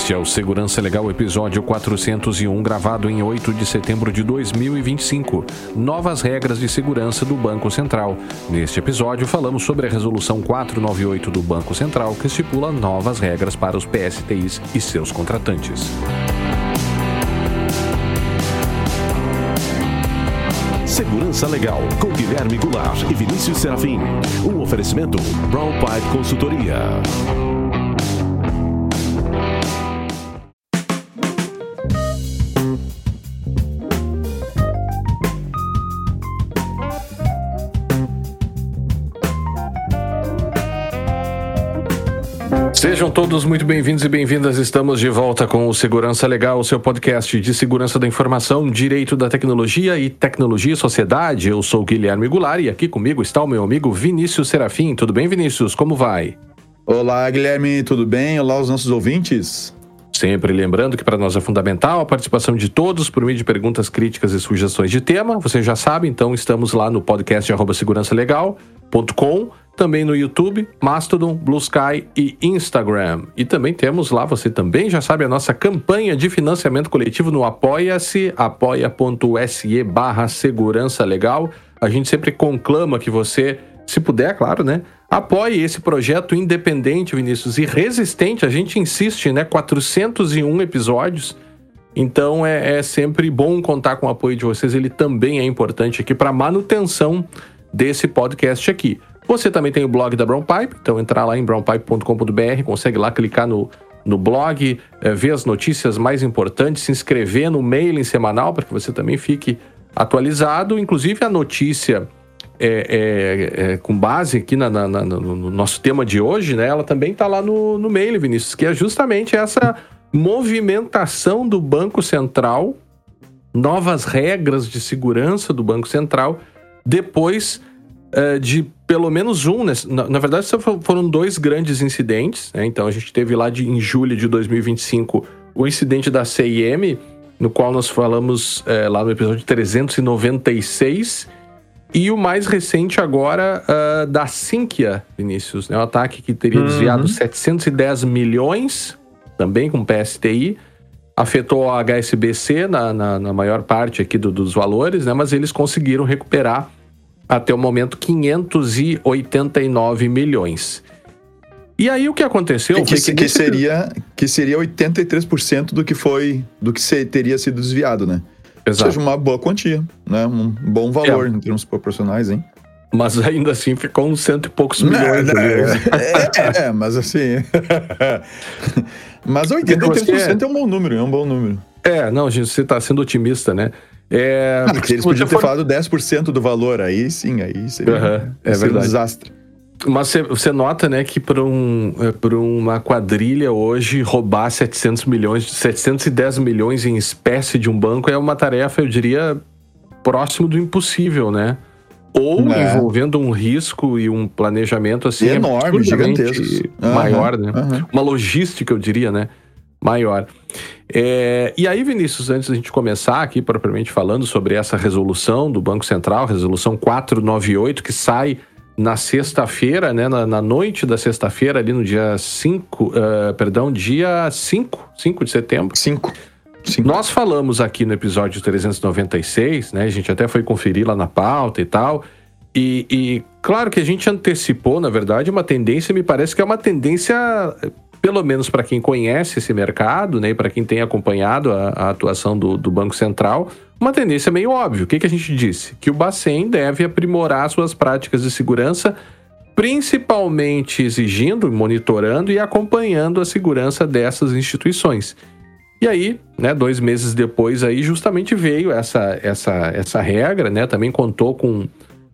Este é o Segurança Legal, episódio 401, gravado em 8 de setembro de 2025. Novas regras de segurança do Banco Central. Neste episódio, falamos sobre a Resolução 498 do Banco Central, que estipula novas regras para os PSTIs e seus contratantes. Segurança Legal, com Guilherme Goulart e Vinícius Serafim. Um oferecimento Brown Pipe Consultoria. Sejam todos muito bem-vindos e bem-vindas. Estamos de volta com o Segurança Legal, o seu podcast de segurança da informação, direito da tecnologia e tecnologia e sociedade. Eu sou o Guilherme Goulart e aqui comigo está o meu amigo Vinícius Serafim. Tudo bem, Vinícius? Como vai? Olá, Guilherme. Tudo bem? Olá aos nossos ouvintes. Sempre lembrando que para nós é fundamental a participação de todos por meio de perguntas, críticas e sugestões de tema. Você já sabe, então estamos lá no podcast @segurançalegal.com, também no YouTube, Mastodon, Blue Sky e Instagram. E também temos lá, você também já sabe, a nossa campanha de financiamento coletivo no Apoia-se, apoia.se/segurança legal. A gente sempre conclama que você, se puder, claro, né? Apoie esse projeto independente, Vinícius, e resistente. A gente insiste, né? 401 episódios. Então é sempre bom contar com o apoio de vocês. Ele também é importante aqui para a manutenção desse podcast aqui. Você também tem o blog da Brown Pipe, então entrar lá em brownpipe.com.br, consegue lá clicar no blog, ver as notícias mais importantes, se inscrever no mailing semanal para que você também fique atualizado. Inclusive a notícia com base aqui no nosso tema de hoje, né? Ela também está lá no mailing, Vinícius, que é justamente essa movimentação do Banco Central, novas regras de segurança do Banco Central, depois de pelo menos um, né? Na verdade foram dois grandes incidentes, né? Então a gente teve lá em julho de 2025 o incidente da CIM, no qual nós falamos lá no episódio 396, e o mais recente agora da Sinqia, Vinícius, né? Um ataque que teria desviado 710 milhões, também com PSTI, afetou a HSBC na maior parte aqui dos valores, né? Mas eles conseguiram recuperar até o momento 589 milhões. E aí o que aconteceu que seria 83% do que teria sido desviado, né? Exato. Ou seja, uma boa quantia, né? Um bom valor em termos proporcionais, hein? Mas ainda assim ficou uns cento e poucos milhões. Mas assim... Mas 83% é um bom número, Não, gente, você está sendo otimista, né? Porque eles podiam ter falado 10% do valor, aí sim, aí seria, seria um desastre. Mas você nota, né, que para uma quadrilha hoje roubar 710 milhões em espécie de um banco é uma tarefa, eu diria, próximo do impossível, né? Ou envolvendo um risco e um planejamento assim enorme, gigantesco, maior, né? Uma logística, eu diria, né? Maior. E aí, Vinícius, antes da gente começar aqui propriamente falando sobre essa resolução do Banco Central, resolução 498, que sai na sexta-feira, né, na noite da sexta-feira, ali no dia 5 de setembro. 5. Nós falamos aqui no episódio 396, né, a gente até foi conferir lá na pauta e tal, e claro que a gente antecipou, na verdade, uma tendência, me parece que é uma tendência, pelo menos para quem conhece esse mercado, né, e para quem tem acompanhado a atuação do Banco Central, uma tendência meio óbvia. O que a gente disse? Que o Bacen deve aprimorar suas práticas de segurança, principalmente exigindo, monitorando e acompanhando a segurança dessas instituições. E aí, né, 2 meses depois, aí justamente veio essa regra, né, também contou com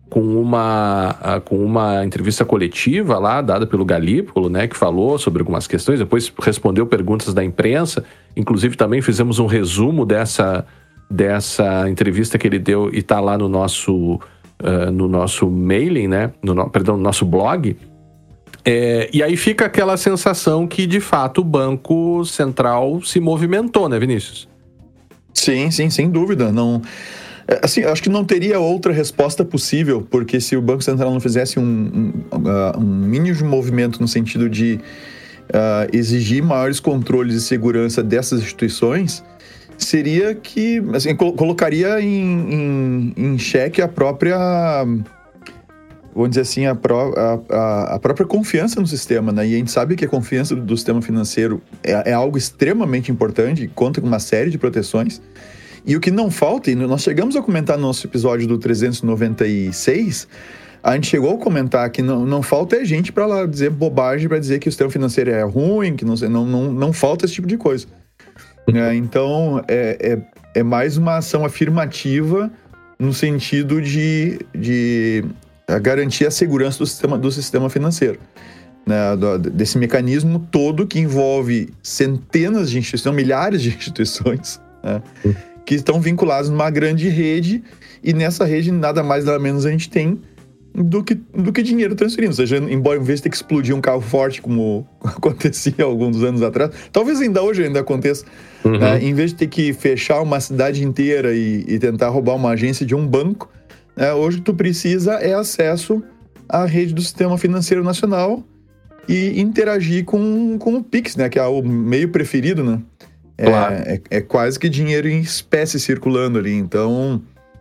uma entrevista coletiva lá, dada pelo Galípolo, né, que falou sobre algumas questões, depois respondeu perguntas da imprensa, inclusive também fizemos um resumo dessa entrevista que ele deu e está lá no nosso mailing, né, no nosso blog. E aí fica aquela sensação que, de fato, o Banco Central se movimentou, né, Vinícius? Sim, sem dúvida. Não... Assim, acho que não teria outra resposta possível, porque se o Banco Central não fizesse um mínimo movimento no sentido de exigir maiores controles de segurança dessas instituições, seria que, assim, colocaria em xeque a própria, vamos dizer assim, a própria confiança no sistema, né? E a gente sabe que a confiança do sistema financeiro é algo extremamente importante, conta com uma série de proteções. E o que não falta, e nós chegamos a comentar no nosso episódio do 396, a gente chegou a comentar que não falta gente para lá dizer bobagem, para dizer que o sistema financeiro é ruim, que não falta esse tipo de coisa. Então, é mais uma ação afirmativa no sentido de garantir a segurança do sistema financeiro, né? Desse mecanismo todo que envolve centenas de instituições, milhares de instituições, né? Que estão vinculadas numa grande rede, e nessa rede nada mais nada menos a gente tem do que dinheiro transferido. Ou seja, embora em vez de ter que explodir um carro forte, como acontecia alguns anos atrás, talvez ainda hoje aconteça, né? Em vez de ter que fechar uma cidade inteira e tentar roubar uma agência de um banco, né? Hoje tu precisa acesso à rede do sistema financeiro nacional e interagir com o Pix, né? Que é o meio preferido, né? Claro. É quase que dinheiro em espécie circulando ali. Então,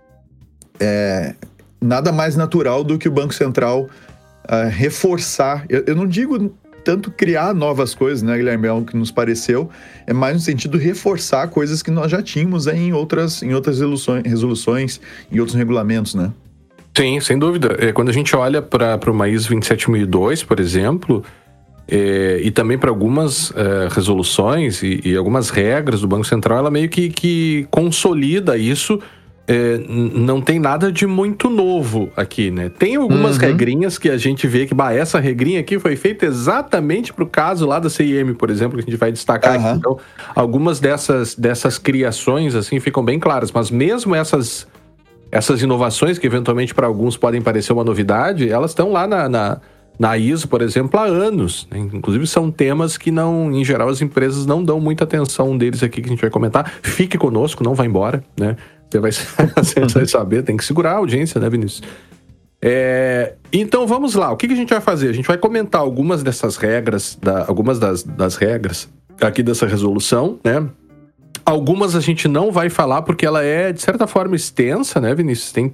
nada mais natural do que o Banco Central reforçar. Eu não digo tanto criar novas coisas, né, Guilherme? É o que nos pareceu. É mais no sentido de reforçar coisas que nós já tínhamos em outras resoluções, em outros regulamentos, né? Sim, sem dúvida. Quando a gente olha para o ISO 27002, por exemplo, e também para algumas resoluções e algumas regras do Banco Central, ela meio que consolida isso. Não tem nada de muito novo aqui, né? Tem algumas regrinhas que a gente vê que, essa regrinha aqui foi feita exatamente pro caso lá da CIM, por exemplo, que a gente vai destacar aqui. Então, algumas dessas criações, assim, ficam bem claras. Mas mesmo essas inovações, que eventualmente para alguns podem parecer uma novidade, elas estão lá na ISO, por exemplo, há anos, né? Inclusive são temas que em geral, as empresas não dão muita atenção. Um deles aqui que a gente vai comentar. Fique conosco, não vá embora, né? Você vai saber, tem que segurar a audiência, né, Vinícius? Então vamos lá, o que a gente vai fazer? A gente vai comentar algumas dessas regras, algumas das regras aqui dessa resolução, né? Algumas a gente não vai falar porque ela é, de certa forma, extensa, né, Vinícius? Tem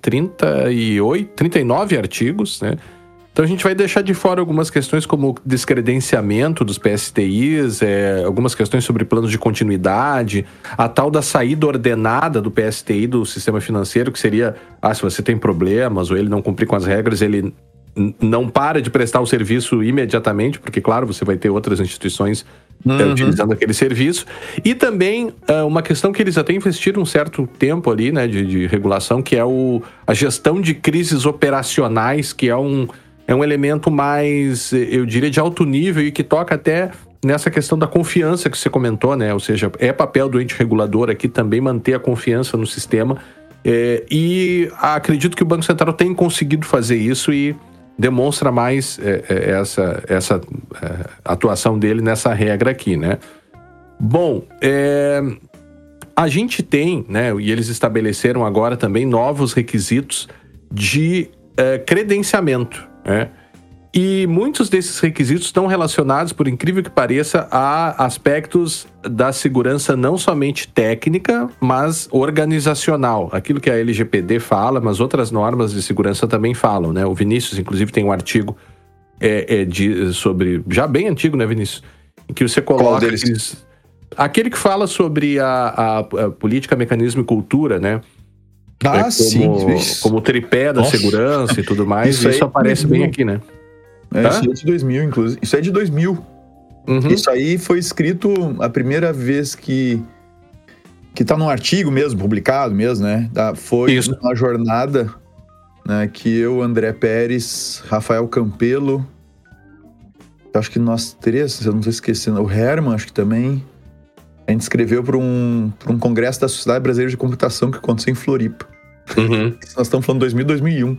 39 artigos, né? Então a gente vai deixar de fora algumas questões como descredenciamento dos PSTIs, algumas questões sobre planos de continuidade, a tal da saída ordenada do PSTI do sistema financeiro, que seria, se você tem problemas ou ele não cumprir com as regras, ele não para de prestar o serviço imediatamente, porque, claro, você vai ter outras instituições utilizando aquele serviço. E também uma questão que eles até investiram um certo tempo ali, né, de regulação, que é a gestão de crises operacionais, que é um elemento mais, eu diria, de alto nível e que toca até nessa questão da confiança que você comentou, né? Ou seja, é papel do ente regulador aqui também manter a confiança no sistema. E acredito que o Banco Central tem conseguido fazer isso e demonstra mais essa atuação dele nessa regra aqui, né? Bom, a gente tem, né? E eles estabeleceram agora também novos requisitos de credenciamento, né? E muitos desses requisitos estão relacionados, por incrível que pareça, a aspectos da segurança não somente técnica, mas organizacional. Aquilo que a LGPD fala, mas outras normas de segurança também falam, né? O Vinícius, inclusive, tem um artigo sobre... Já bem antigo, né, Vinícius? Em que você coloca... Aquele que fala sobre a política, mecanismo e cultura, né? Sim. Como o tripé da segurança e tudo mais. Isso aparece bem aqui, né? Isso é de 2000, inclusive. Isso é de 2000. Isso aí foi escrito a primeira vez que tá num artigo mesmo, publicado mesmo, né? Foi uma jornada, né, que eu, André Pérez, Rafael Campelo, acho que nós três, eu não estou esquecendo, o Herman, acho que também, a gente escreveu para um congresso da Sociedade Brasileira de Computação que aconteceu em Floripa. Nós estamos falando de 2000, 2001.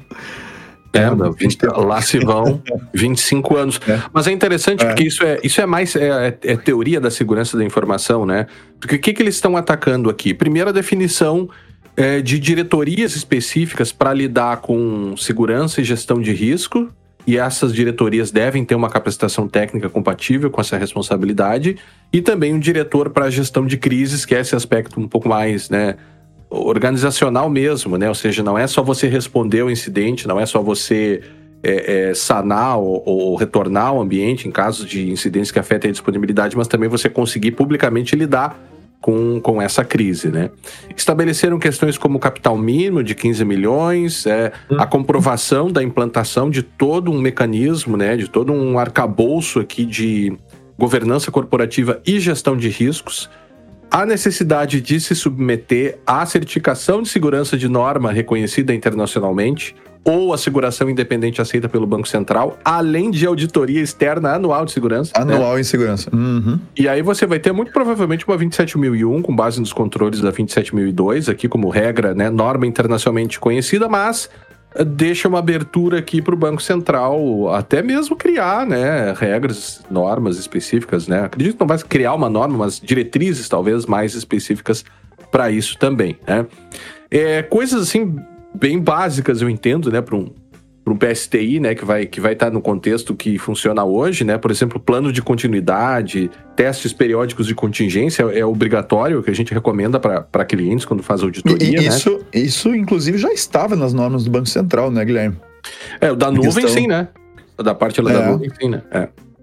Lá se vão 25 anos. Mas é interessante porque isso é mais teoria da segurança da informação, né? Porque o que eles estão atacando aqui? Primeiro, a definição de diretorias específicas para lidar com segurança e gestão de risco. e essas diretorias devem ter uma capacitação técnica compatível com essa responsabilidade, e também um diretor para a gestão de crises, que é esse aspecto um pouco mais, né, organizacional mesmo, né? Ou seja, não é só você responder ao incidente, não é só você sanar ou retornar ao ambiente em casos de incidentes que afetem a disponibilidade, mas também você conseguir publicamente lidar com essa crise, né? Estabeleceram questões como o capital mínimo de 15 milhões, a comprovação da implantação de todo um mecanismo, né, de todo um arcabouço aqui de governança corporativa e gestão de riscos, a necessidade de se submeter à certificação de segurança de norma reconhecida internacionalmente, ou asseguração independente aceita pelo Banco Central, além de auditoria externa anual de segurança. Anual em segurança. Uhum. E aí você vai ter muito provavelmente uma 27001, com base nos controles da 27002, aqui como regra, né, norma internacionalmente conhecida, mas deixa uma abertura aqui para o Banco Central até mesmo criar, né, regras, normas específicas, né? Acredito que não vai criar uma norma, mas diretrizes talvez mais específicas para isso também, né? Coisas assim bem básicas, eu entendo, né, para um PSTI, né, que vai estar no contexto que funciona hoje, né? Por exemplo, plano de continuidade, testes periódicos de contingência é obrigatório, que a gente recomenda para clientes quando faz auditoria, né? Isso, inclusive, já estava nas normas do Banco Central, né, Guilherme? O da nuvem, sim, né? Da parte da nuvem, sim, né?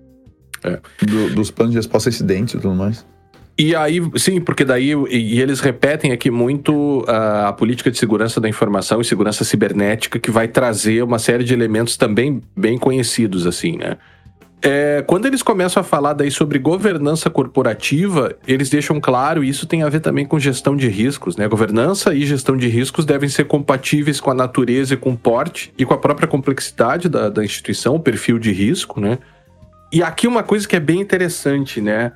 Dos planos de resposta a incidentes e tudo mais. E aí, sim, porque daí eles repetem aqui muito a política de segurança da informação e segurança cibernética, que vai trazer uma série de elementos também bem conhecidos, assim, né? Quando eles começam a falar daí sobre governança corporativa, eles deixam claro, e isso tem a ver também com gestão de riscos, né? Governança e gestão de riscos devem ser compatíveis com a natureza e com o porte e com a própria complexidade da instituição, o perfil de risco, né? E aqui uma coisa que é bem interessante, né?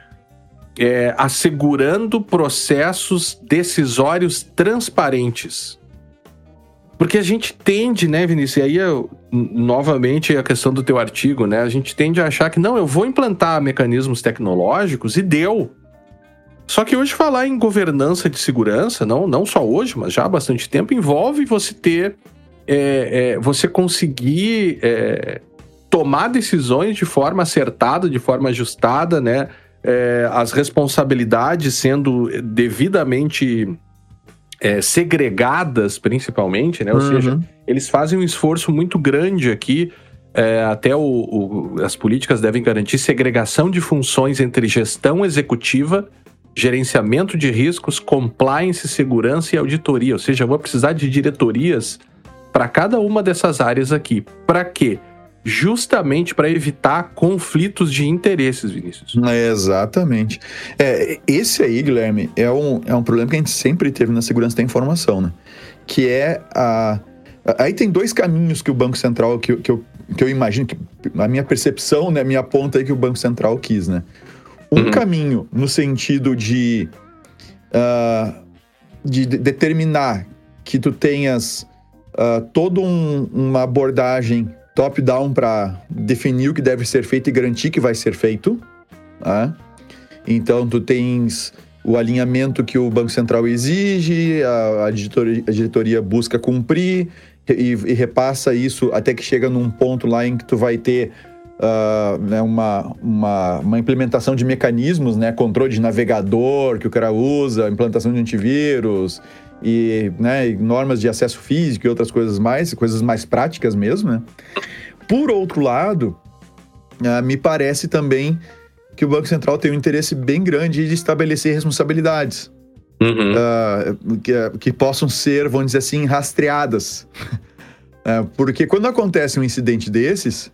Assegurando processos decisórios transparentes. Porque a gente tende, né, Vinícius, e aí novamente a questão do teu artigo, né, a gente tende a achar que não, eu vou implantar mecanismos tecnológicos e deu. Só que hoje falar em governança de segurança, não só hoje, mas já há bastante tempo, envolve você ter, você conseguir tomar decisões de forma acertada, de forma ajustada, né, as responsabilidades sendo devidamente segregadas, principalmente, né? Ou seja, eles fazem um esforço muito grande aqui, até as políticas devem garantir segregação de funções entre gestão executiva, gerenciamento de riscos, compliance, segurança e auditoria. Ou seja, eu vou precisar de diretorias para cada uma dessas áreas aqui. Para quê? Justamente para evitar conflitos de interesses, Vinícius. Exatamente. Esse aí, Guilherme, é um problema que a gente sempre teve na segurança da informação, né? Que aí tem dois caminhos que o Banco Central, que eu imagino, que a minha percepção, né, me aponta aí que o Banco Central quis, né? Um caminho no sentido de determinar que tu tenhas toda uma abordagem top-down para definir o que deve ser feito e garantir que vai ser feito. Tá? Então, tu tens o alinhamento que o Banco Central exige, a diretoria busca cumprir e repassa isso até que chega num ponto lá em que tu vai ter né, uma implementação de mecanismos, né, controle de navegador que o cara usa, implantação de antivírus e, né, normas de acesso físico e outras coisas mais práticas mesmo, né? Por outro lado, me parece também que o Banco Central tem um interesse bem grande de estabelecer responsabilidades que possam ser, vamos dizer assim, rastreadas. Porque quando acontece um incidente desses,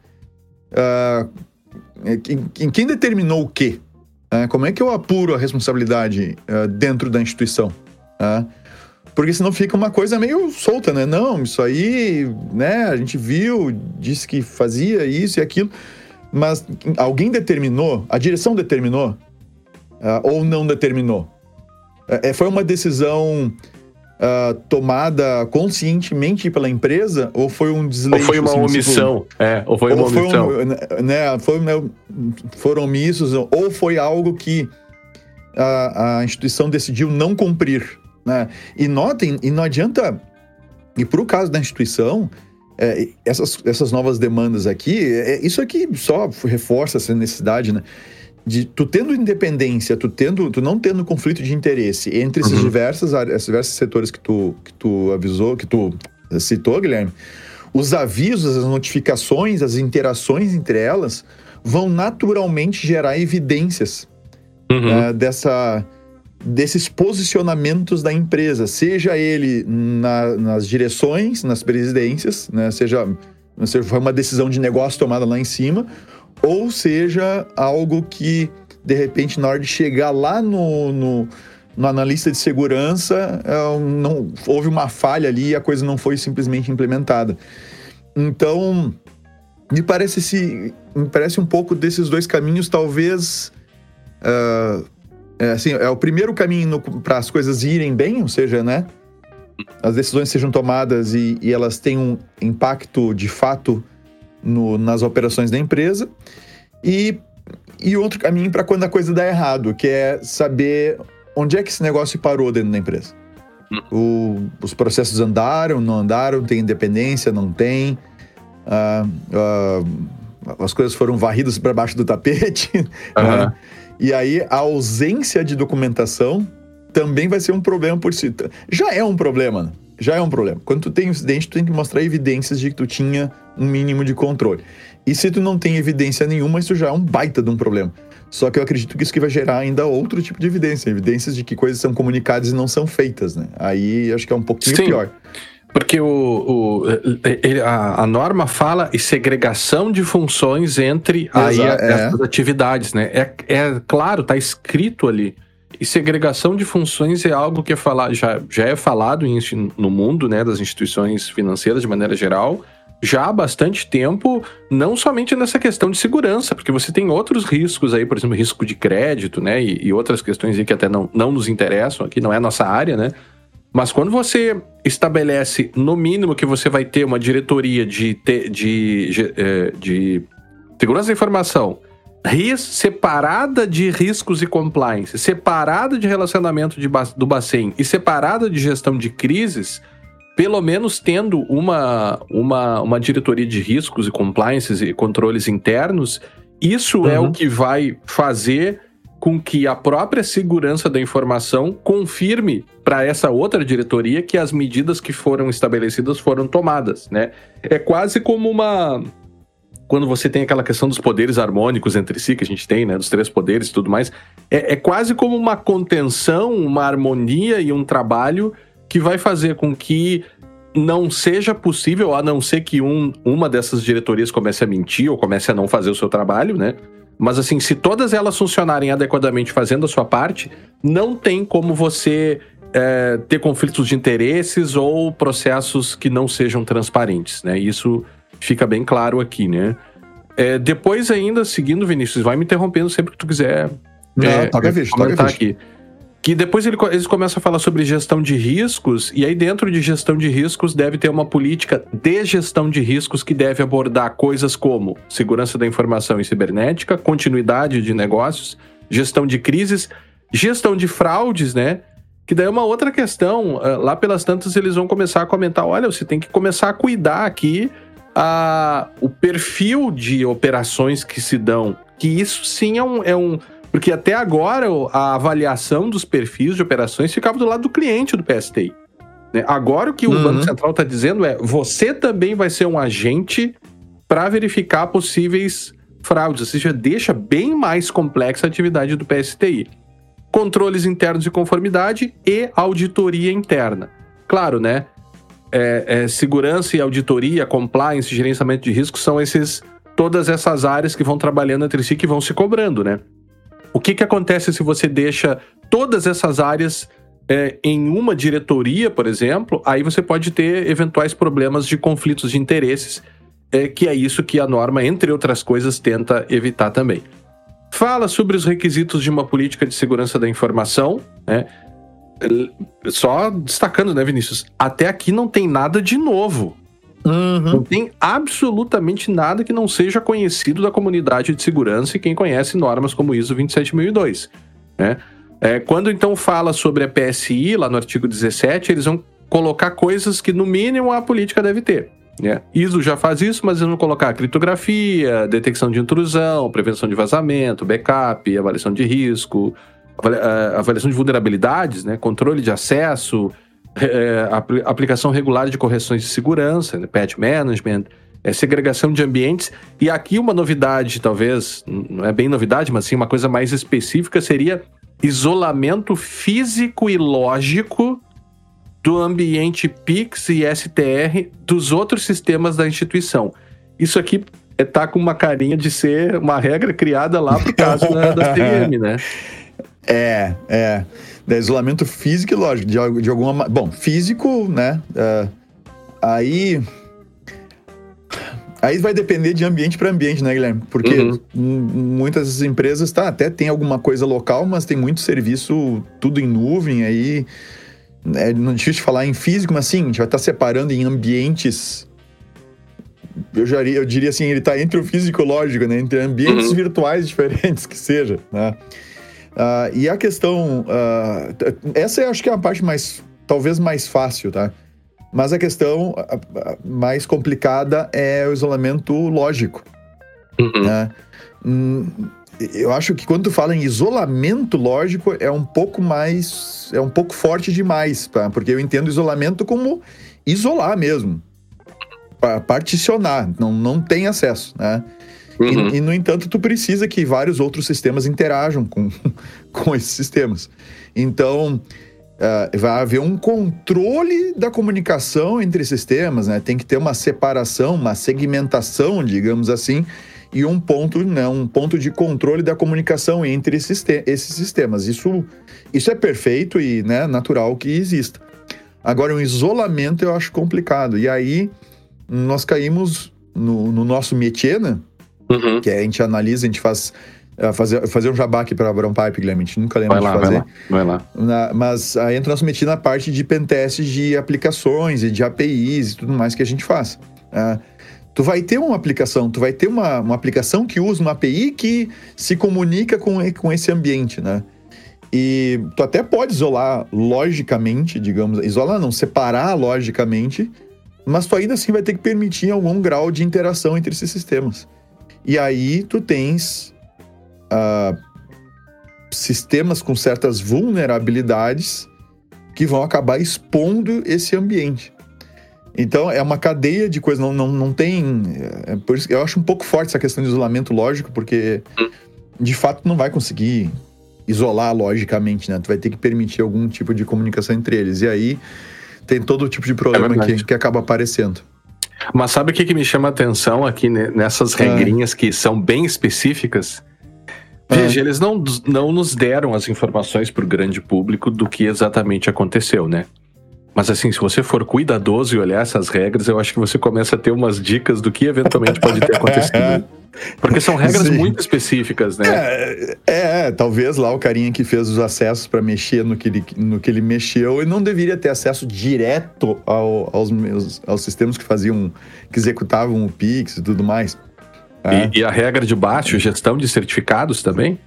quem determinou o quê? Como é que eu apuro a responsabilidade dentro da instituição? Porque senão fica uma coisa meio solta, né? Não, isso aí, né, a gente viu, disse que fazia isso e aquilo, mas alguém determinou, a direção determinou, ou não determinou? Foi uma decisão tomada conscientemente pela empresa, ou foi um desleixo? Ou foi uma omissão, foram omissos, ou foi algo que a instituição decidiu não cumprir. Né? E notem, e não adianta, e pro caso da instituição, essas novas demandas aqui, isso aqui só reforça essa necessidade, né? De tu tendo independência, tu não tendo conflito de interesse entre esses diversos setores que tu avisou, que tu citou, Guilherme, os avisos, as notificações, as interações entre elas vão naturalmente gerar evidências desses posicionamentos da empresa, seja ele nas direções, nas presidências, né? Seja foi uma decisão de negócio tomada lá em cima, ou seja algo que, de repente, na hora de chegar lá no analista de segurança, não houve uma falha ali e a coisa não foi simplesmente implementada. Então, me parece um pouco desses dois caminhos, talvez... é o primeiro caminho para as coisas irem bem, ou seja, né, as decisões sejam tomadas e elas tenham um impacto de fato nas operações da empresa, e outro caminho para quando a coisa dá errado, que é saber onde é que esse negócio parou dentro da empresa. Os processos andaram, não andaram, tem independência, não tem, as coisas foram varridas para baixo do tapete, né? E aí a ausência de documentação também vai ser um problema por si. Já é um problema, né? Já é um problema. Quando tu tem um incidente, tu tem que mostrar evidências de que tu tinha um mínimo de controle. E se tu não tem evidência nenhuma, isso já é um baita de um problema. Só que eu acredito que isso que vai gerar ainda outro tipo de evidência. Evidências de que coisas são comunicadas e não são feitas, né? Aí acho que é um pouquinho pior. Porque a norma fala em segregação de funções entre essas atividades, né? Claro, está escrito ali. E segregação de funções é algo que já é falado no mundo, né, das instituições financeiras de maneira geral, já há bastante tempo, não somente nessa questão de segurança, porque você tem outros riscos aí, por exemplo, risco de crédito, né, e outras questões aí que até não nos interessam aqui, não é a nossa área, né? Mas quando você estabelece, no mínimo, que você vai ter uma diretoria de segurança da informação separada de riscos e compliance, separada de relacionamento do Bacen e separada de gestão de crises, pelo menos tendo uma diretoria de riscos e compliances e controles internos, isso é o que vai fazer com que a própria segurança da informação confirme para essa outra diretoria que as medidas que foram estabelecidas foram tomadas, né? É quase como quando você tem aquela questão dos poderes harmônicos entre si, que a gente tem, né? Dos 3 poderes e tudo mais, é quase como uma contenção, uma harmonia e um trabalho que vai fazer com que não seja possível, a não ser que uma dessas diretorias comece a mentir ou comece a não fazer o seu trabalho, né? Mas assim, se todas elas funcionarem adequadamente fazendo a sua parte, não tem como você ter conflitos de interesses ou processos que não sejam transparentes, né? Isso fica bem claro aqui, né? Depois ainda, seguindo, Vinícius, vai me interrompendo sempre que tu quiser comentar aqui. Que depois eles começam a falar sobre gestão de riscos, e aí dentro de gestão de riscos deve ter uma política de gestão de riscos que deve abordar coisas como segurança da informação e cibernética, continuidade de negócios, gestão de crises, gestão de fraudes, né? Que daí é uma outra questão. Lá pelas tantas eles vão começar a comentar, olha, você tem que começar a cuidar aqui o perfil de operações que se dão, que isso sim é um porque até agora a avaliação dos perfis de operações ficava do lado do cliente do PSTI. Né? Agora o que o Banco Central está dizendo você também vai ser um agente para verificar possíveis fraudes. Ou seja, deixa bem mais complexa a atividade do PSTI. Controles internos de conformidade e auditoria interna. Claro, né? Segurança e auditoria, compliance, gerenciamento de risco são todas essas áreas que vão trabalhando entre si, que vão se cobrando, né? O que acontece se você deixa todas essas áreas em uma diretoria, por exemplo? Aí você pode ter eventuais problemas de conflitos de interesses, que é isso que a norma, entre outras coisas, tenta evitar também. Fala sobre os requisitos de uma política de segurança da informação, né? Só destacando, né, Vinícius? Até aqui não tem nada de novo. Não tem absolutamente nada que não seja conhecido da comunidade de segurança e quem conhece normas como ISO 27002, né? Quando então fala sobre a PSI, lá no artigo 17, eles vão colocar coisas que no mínimo a política deve ter. né? ISO já faz isso, mas eles vão colocar criptografia, detecção de intrusão, prevenção de vazamento, backup, avaliação de risco, avaliação de vulnerabilidades, né? Controle de acesso, aplicação regular de correções de segurança, né? Patch management, segregação de ambientes. E aqui uma novidade, talvez, não é bem novidade, mas sim uma coisa mais específica, seria isolamento físico e lógico do ambiente PIX e STR dos outros sistemas da instituição. Isso aqui tá com uma carinha de ser uma regra criada lá pro caso da CM, né? Isolamento físico e lógico, de alguma... Bom, físico, né? Aí vai depender de ambiente para ambiente, né, Guilherme? Porque muitas empresas, até tem alguma coisa local, mas tem muito serviço, tudo em nuvem, aí... não é difícil de falar em físico, mas sim, a gente vai estar separando em ambientes... Eu diria assim, ele está entre o físico e o lógico, né? Entre ambientes virtuais diferentes, que seja, né? E a questão... essa eu acho que é a parte talvez mais fácil, tá? Mas a questão mais complicada é o isolamento lógico. Né? Eu acho que quando tu fala em isolamento lógico, é um pouco forte demais, tá? Porque eu entendo isolamento como isolar mesmo. Particionar, não tem acesso, né? E, no entanto, tu precisa que vários outros sistemas interajam com esses sistemas. Então, vai haver um controle da comunicação entre sistemas, né? Tem que ter uma separação, uma segmentação, digamos assim, e um ponto de controle da comunicação entre esses sistemas. Isso é perfeito e, né, natural que exista. Agora, um isolamento eu acho complicado. E aí, nós caímos no nosso métier, né? Que a gente analisa, a gente fazer um jabá aqui para a Brown Pipe, Guilherme, a gente nunca lembra de fazer. Vai lá. Mas aí entra o nosso métier na parte de pentest de aplicações e de APIs e tudo mais que a gente faz. Tu vai ter uma aplicação, uma aplicação que usa uma API que se comunica com esse ambiente, né? E tu até pode isolar logicamente, digamos, separar logicamente, mas tu ainda assim vai ter que permitir algum grau de interação entre esses sistemas. E aí tu tens sistemas com certas vulnerabilidades que vão acabar expondo esse ambiente. Então, é uma cadeia de coisas, não tem... por isso que eu acho um pouco forte essa questão de isolamento lógico, porque, de fato, não vai conseguir isolar logicamente, né? Tu vai ter que permitir algum tipo de comunicação entre eles. E aí, tem todo tipo de problema que acaba aparecendo. Mas sabe o que me chama a atenção aqui nessas regrinhas que são bem específicas? Veja, eles não nos deram as informações para o grande público do que exatamente aconteceu, né? Mas assim, se você for cuidadoso e olhar essas regras, eu acho que você começa a ter umas dicas do que eventualmente pode ter acontecido. Porque são regras muito específicas, né? Talvez lá o carinha que fez os acessos para mexer no que ele mexeu, ele não deveria ter acesso direto aos sistemas que executavam o Pix e tudo mais. E a regra de baixo, gestão de certificados também?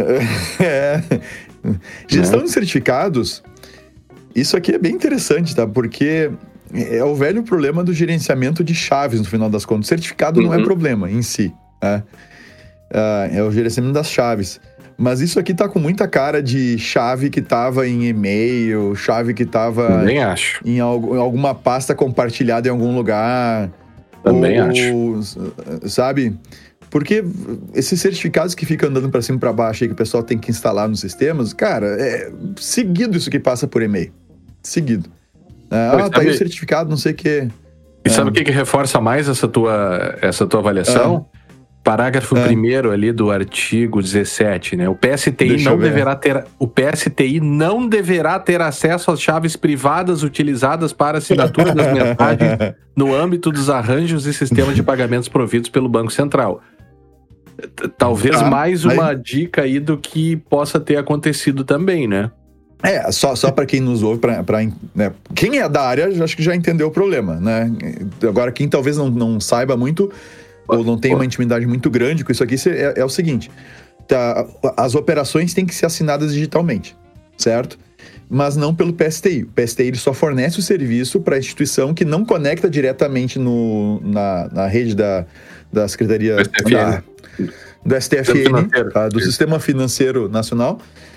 Gestão de certificados, isso aqui é bem interessante, tá? Porque é o velho problema do gerenciamento de chaves, no final das contas. O certificado não é problema em si, né? É o gerenciamento das chaves. Mas isso aqui tá com muita cara de chave que tava em e-mail, chave que tava em alguma pasta compartilhada em algum lugar. Também acho. Sabe? Porque esses certificados que ficam andando para cima e para baixo aí, que o pessoal tem que instalar nos sistemas, cara, seguido isso que passa por e-mail. Seguido. Tá aí o certificado, não sei o quê. E sabe o que reforça mais essa tua avaliação? Parágrafo 1º ali do artigo 17, né? O PSTI não deverá ter acesso às chaves privadas utilizadas para assinatura das mensagens no âmbito dos arranjos e sistemas de pagamentos providos pelo Banco Central. Talvez uma dica aí do que possa ter acontecido também, né? Só para quem nos ouve, né? Quem é da área, acho que já entendeu o problema, né? Agora, quem talvez não saiba muito ou não tenha uma intimidade muito grande com isso aqui, é o seguinte: as operações têm que ser assinadas digitalmente, certo? mas não pelo PSTI. O PSTI ele só fornece o serviço para a instituição que não conecta diretamente na rede da Secretaria do STFN, tá? Do Sistema Financeiro Nacional.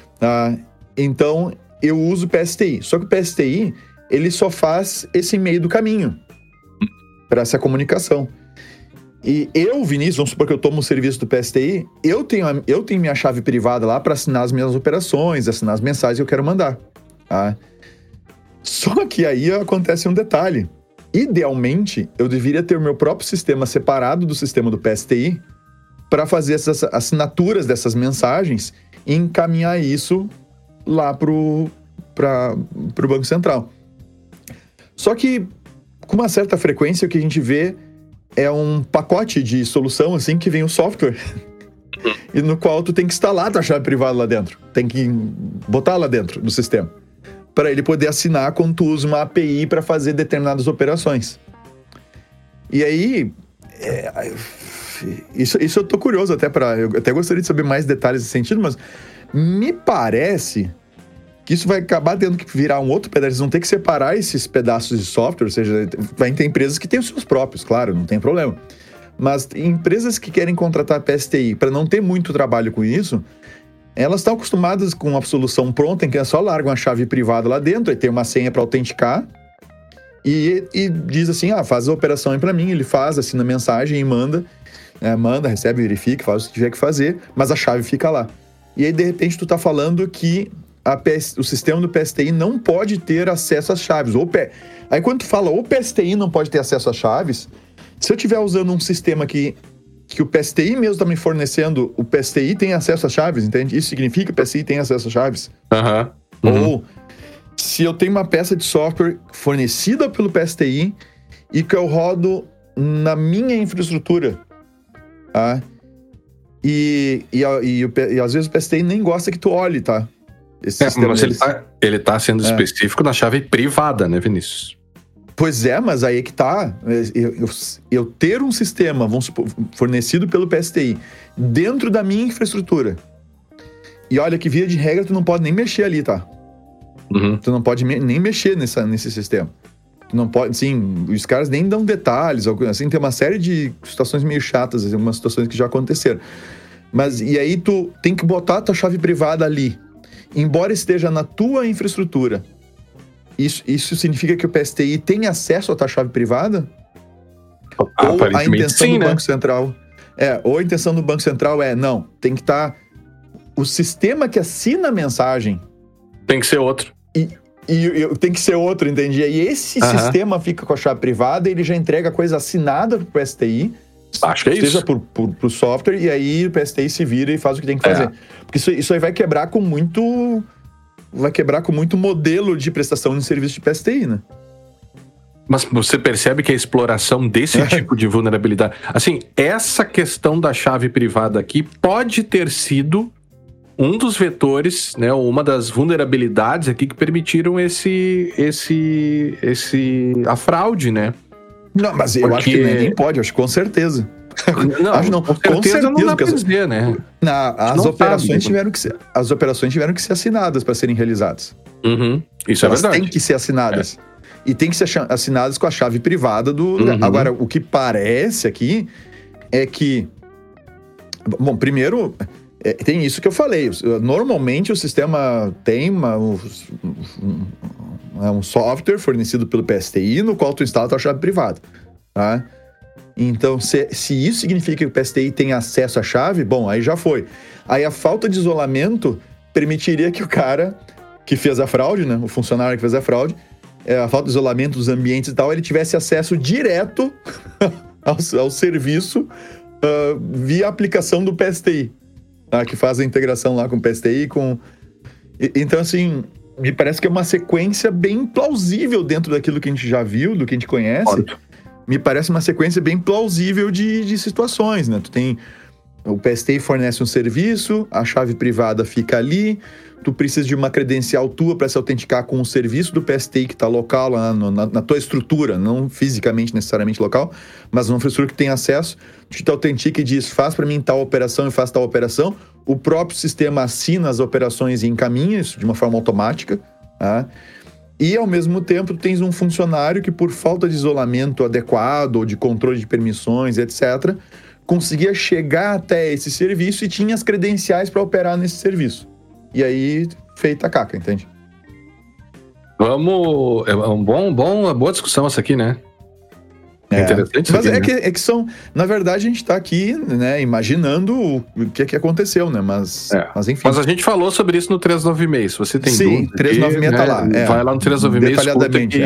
Então, eu uso o PSTI. Só que o PSTI, ele só faz esse meio do caminho para essa comunicação. E eu, Vinícius, vamos supor que eu tomo o serviço do PSTI, eu tenho minha chave privada lá para assinar as minhas operações, assinar as mensagens que eu quero mandar. Tá? Só que aí acontece um detalhe. Idealmente, eu deveria ter o meu próprio sistema separado do sistema do PSTI para fazer essas assinaturas dessas mensagens e encaminhar isso lá pro Banco Central. Só que, com uma certa frequência, o que a gente vê é um pacote de solução, assim, que vem o software e no qual tu tem que instalar a tua chave privada lá dentro. Tem que botar lá dentro do sistema para ele poder assinar quando tu usa uma API para fazer determinadas operações. E aí, isso eu tô curioso eu até gostaria de saber mais detalhes nesse sentido, mas me parece que isso vai acabar tendo que virar um outro pedaço. Eles vão ter que separar esses pedaços de software, ou seja, vai ter empresas que têm os seus próprios, claro, não tem problema. Mas empresas que querem contratar PSTI para não ter muito trabalho com isso, elas estão acostumadas com uma solução pronta em que elas só largam a chave privada lá dentro e tem uma senha para autenticar e diz assim, faz a operação aí para mim, ele faz, assina a mensagem e manda, recebe, verifica, faz o que tiver que fazer, mas a chave fica lá. E aí, de repente, tu tá falando que o sistema do PSTI não pode ter acesso às chaves. Aí quando tu fala o PSTI não pode ter acesso às chaves, se eu estiver usando um sistema que o PSTI mesmo está me fornecendo, o PSTI tem acesso às chaves, entende? Isso significa que o PSTI tem acesso às chaves. Ou se eu tenho uma peça de software fornecida pelo PSTI e que eu rodo na minha infraestrutura, tá? E às vezes o PSTI nem gosta que tu olhe, tá? Mas ele tá sendo específico na chave privada, né, Vinícius? Pois é, mas aí é que tá. Eu ter um sistema, vamos supor, fornecido pelo PSTI dentro da minha infraestrutura. E olha que via de regra tu não pode nem mexer ali, tá? Tu não pode nem mexer nesse sistema. Tu não pode, sim, os caras nem dão detalhes, assim, tem uma série de situações meio chatas, algumas situações que já aconteceram. Mas, e aí tu tem que botar a tua chave privada ali. Embora esteja na tua infraestrutura, isso significa que o PSTI tem acesso à tua chave privada? Ou a intenção do Banco Central... ou a intenção do Banco Central não, tem que estar... O sistema que assina a mensagem... Tem que ser outro. E tem que ser outro, entende? E esse sistema fica com a chave privada e ele já entrega a coisa assinada pro PSTI... Acho que é isso. Seja pro software, e aí o PSTI se vira e faz o que tem que fazer. Porque isso aí vai quebrar com muito modelo de prestação de serviço de PSTI, né? Mas você percebe que a exploração desse tipo de vulnerabilidade... Assim, essa questão da chave privada aqui pode ter sido um dos vetores, né? Uma das vulnerabilidades aqui que permitiram a fraude, né? Não, mas eu acho que nem pode, acho que com certeza. Não, com certeza não dá pra dizer, né? As operações tiveram que ser assinadas para serem realizadas. Isso é verdade. Elas têm que ser assinadas. E tem que ser assinadas com a chave privada do... Agora, o que parece aqui é que... Bom, primeiro, tem isso que eu falei. Normalmente o sistema tem um software fornecido pelo PSTI no qual tu instala a tua chave privada, tá? Então, se isso significa que o PSTI tem acesso à chave, bom, aí já foi. Aí a falta de isolamento permitiria que o cara que fez a fraude, né, o funcionário que fez a fraude, a falta de isolamento dos ambientes e tal, ele tivesse acesso direto ao serviço via aplicação do PSTI, tá? Que faz a integração lá com o PSTI, Então, assim... Me parece que é uma sequência bem plausível dentro daquilo que a gente já viu, do que a gente conhece. Me parece uma sequência bem plausível de situações, né? O PSTI fornece um serviço, a chave privada fica ali, tu precisa de uma credencial tua para se autenticar com o serviço do PSTI que está local lá na tua estrutura, não fisicamente necessariamente local, mas numa infraestrutura que tem acesso, tu te autentica e diz, faz para mim tal operação e faz tal operação, o próprio sistema assina as operações e encaminha isso de uma forma automática, tá? E, ao mesmo tempo, tu tens um funcionário que, por falta de isolamento adequado ou de controle de permissões, etc., conseguia chegar até esse serviço e tinha as credenciais para operar nesse serviço. E aí, feita a caca, entende? Vamos... É uma boa discussão essa aqui, né? É interessante isso. Mas aqui, é que são... Na verdade, a gente tá aqui, né, imaginando o que aconteceu, né? Mas enfim. Mas a gente falou sobre isso no 396. Se você tem dúvida... Sim, 396 tá lá. Vai lá no 396. Detalhadamente,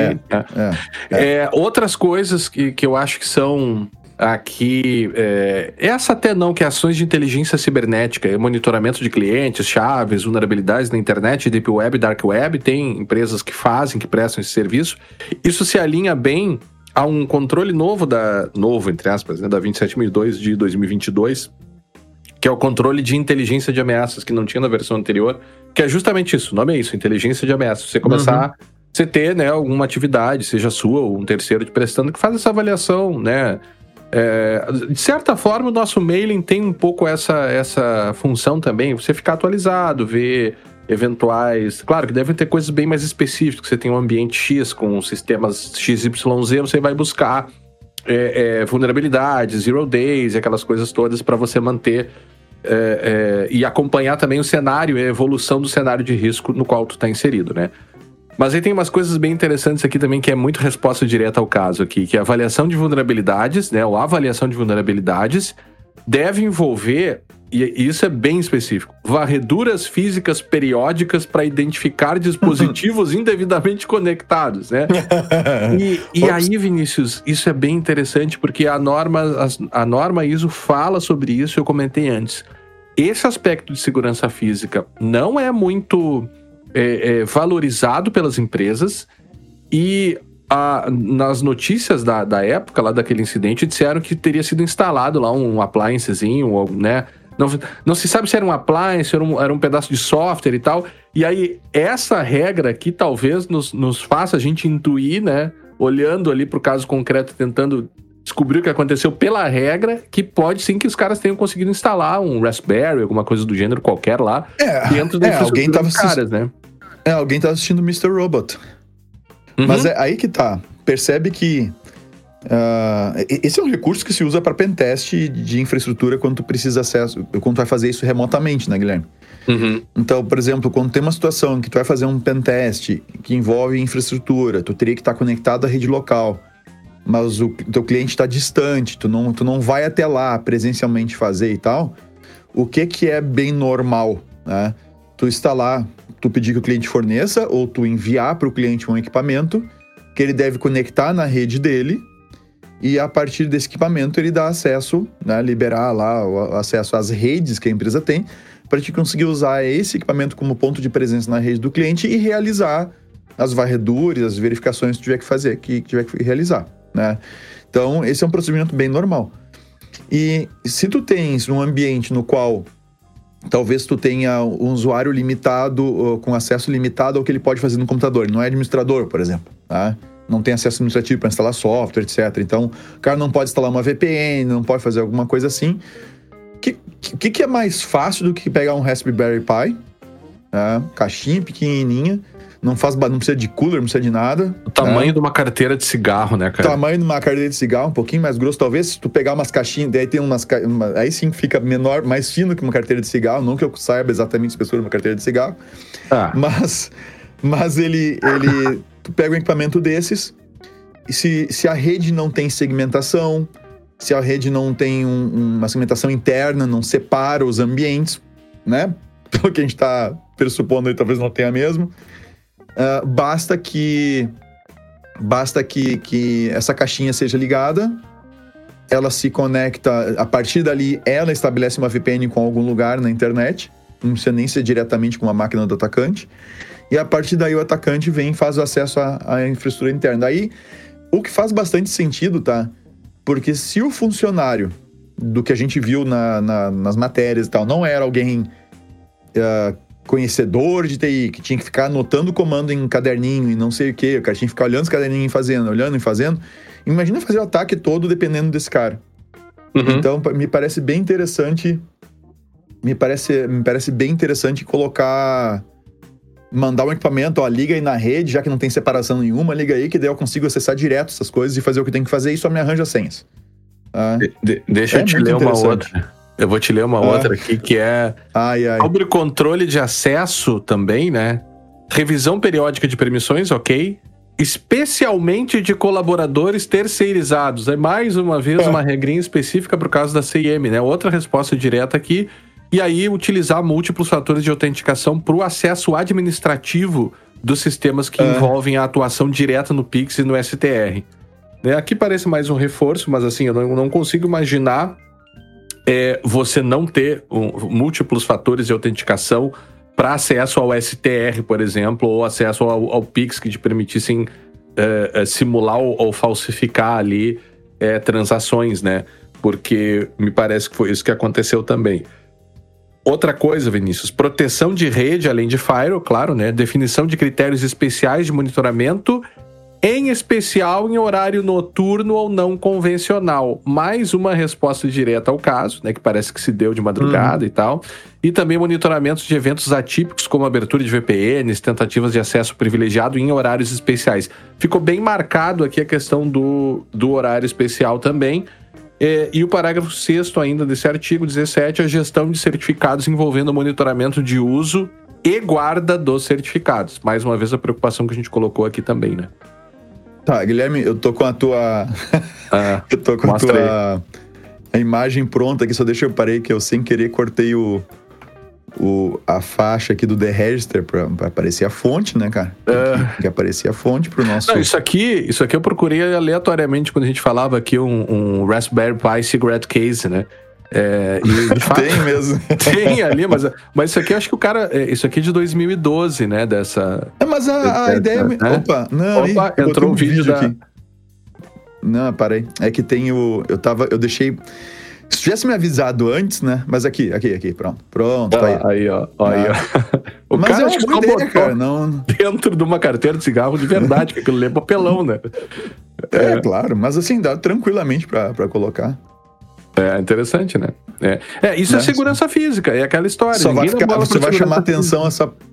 Outras coisas que eu acho que são... Aqui, essa até não, que é ações de inteligência cibernética, monitoramento de clientes, chaves, vulnerabilidades na internet, Deep Web, Dark Web, tem empresas que fazem, que prestam esse serviço. Isso se alinha bem a um controle novo, entre aspas, né, da 27002 de 2022, que é o controle de inteligência de ameaças, que não tinha na versão anterior, que é justamente isso, o nome é isso, inteligência de ameaças. Você começar, você ter, né, alguma atividade, seja sua ou um terceiro te prestando, que faz essa avaliação, né? De certa forma, o nosso mailing tem um pouco essa função também, você ficar atualizado, ver eventuais... Claro que devem ter coisas bem mais específicas, você tem um ambiente X com sistemas XYZ, você vai buscar vulnerabilidades, zero days, aquelas coisas todas para você manter e acompanhar também o cenário e a evolução do cenário de risco no qual tu está inserido, né? Mas aí tem umas coisas bem interessantes aqui também, que é muito resposta direta ao caso aqui, que é a avaliação de vulnerabilidades, né? Ou a avaliação de vulnerabilidades deve envolver, e isso é bem específico, varreduras físicas periódicas para identificar dispositivos indevidamente conectados, né? E aí, Vinícius, isso é bem interessante, porque a norma ISO fala sobre isso, eu comentei antes. Esse aspecto de segurança física não é muito... valorizado pelas empresas e nas notícias da época, lá daquele incidente, disseram que teria sido instalado lá um appliancezinho, né? Não se sabe se era um appliance, era um pedaço de software e tal. E aí, essa regra aqui talvez nos faça a gente intuir, né? Olhando ali pro caso concreto, tentando descobrir o que aconteceu pela regra, que pode sim que os caras tenham conseguido instalar um Raspberry, alguma coisa do gênero qualquer lá, dentro da infraestrutura dos caras, né? Alguém tá assistindo Mr. Robot. Mas é aí que tá. Percebe que esse é um recurso que se usa para pentest de infraestrutura quando tu precisa acesso, quando tu vai fazer isso remotamente, né, Guilherme? Então, por exemplo, quando tem uma situação em que tu vai fazer um pentest que envolve infraestrutura, tu teria que estar conectado à rede local, mas o teu cliente está distante, tu não vai até lá presencialmente fazer e tal, o que é bem normal, né? Tu instalar, tu pedir que o cliente forneça ou tu enviar para o cliente um equipamento que ele deve conectar na rede dele e a partir desse equipamento ele dá acesso, né, liberar lá o acesso às redes que a empresa tem para te conseguir usar esse equipamento como ponto de presença na rede do cliente e realizar as varreduras, as verificações que tiver que fazer, que tiver que realizar, né? Então, esse é um procedimento bem normal. E se tu tens um ambiente no qual talvez tu tenha um usuário limitado, com acesso limitado ao que ele pode fazer no computador. Ele não é administrador, por exemplo, tá? Não tem acesso administrativo para instalar software, etc. Então, o cara não pode instalar uma VPN, não pode fazer alguma coisa assim. O que é mais fácil do que pegar um Raspberry Pi, tá? Caixinha pequenininha, não precisa de cooler, não precisa de nada. O tamanho de uma carteira de cigarro, né, cara? O tamanho de uma carteira de cigarro, um pouquinho mais grosso. Talvez se tu pegar umas caixinhas, daí tem aí sim fica menor, mais fino que uma carteira de cigarro. Não que eu saiba exatamente a espessura de uma carteira de cigarro. Mas ele tu pega um equipamento desses, e se a rede não tem segmentação, se a rede não tem uma segmentação interna, não separa os ambientes, né? Pelo que a gente está pressupondo aí, talvez não tenha mesmo. Basta que essa caixinha seja ligada, ela se conecta, a partir dali ela estabelece uma VPN com algum lugar na internet, não precisa nem ser diretamente com uma máquina do atacante, e a partir daí o atacante vem e faz o acesso à infraestrutura interna. Daí, o que faz bastante sentido, tá? Porque se o funcionário, do que a gente viu nas matérias e tal, não era alguém conhecedor de TI, que tinha que ficar anotando o comando em caderninho e não sei o que, o cara tinha que ficar olhando os caderninhos e fazendo, imagina fazer o ataque todo dependendo desse cara. Então, me parece bem interessante, bem interessante colocar mandar um equipamento, ó, liga aí na rede, já que não tem separação nenhuma, liga aí, que daí eu consigo acessar direto essas coisas e fazer o que tem que fazer e só me arranja senhas. Deixa eu te ler uma outra. Eu vou te ler uma outra aqui, que é sobre controle de acesso também, né? Revisão periódica de permissões, ok. Especialmente de colaboradores terceirizados. É mais uma vez uma regrinha específica para o caso da CIM, né? Outra resposta direta aqui. E aí, utilizar múltiplos fatores de autenticação para o acesso administrativo dos sistemas que envolvem a atuação direta no Pix e no STR. Né? Aqui parece mais um reforço, mas assim, eu não consigo imaginar você não ter múltiplos fatores de autenticação para acesso ao STR, por exemplo, ou acesso ao Pix que te permitissem simular ou falsificar ali transações, né? Porque me parece que foi isso que aconteceu também. Outra coisa, Vinícius, proteção de rede, além de firewall, claro, né? Definição de critérios especiais de monitoramento, em especial em horário noturno ou não convencional. Mais uma resposta direta ao caso, né? Que parece que se deu de madrugada e tal. E também monitoramento de eventos atípicos, como abertura de VPNs, tentativas de acesso privilegiado em horários especiais. Ficou bem marcado aqui a questão do horário especial também. E o parágrafo 6º ainda desse artigo 17, a gestão de certificados envolvendo monitoramento de uso e guarda dos certificados. Mais uma vez a preocupação que a gente colocou aqui também, né? Tá, Guilherme, eu tô com a tua... eu tô com a imagem pronta aqui, só deixa eu parei que eu sem querer cortei a faixa aqui do The Register pra aparecer a fonte, né, cara? Tem que aparecer a fonte pro nosso... Não, isso aqui eu procurei aleatoriamente quando a gente falava aqui um Raspberry Pi Cigarette Case, né? E de fato, tem mesmo. Tem ali, mas isso aqui eu acho que o cara... Isso aqui é de 2012, né? Mas a ideia... Né? Opa, entrou um vídeo aqui. Não, parei. É que tem eu deixei... Se tivesse me avisado antes, né? Mas aqui, pronto. Tá aí. Aí, ó. O mas cara, é uma boa ideia, cara. Não... Dentro de uma carteira de cigarro de verdade, que aquilo ali é papelão, né? Claro. Mas assim, dá tranquilamente pra colocar. Interessante, né? Isso é segurança física, é aquela história. Só vai chamar atenção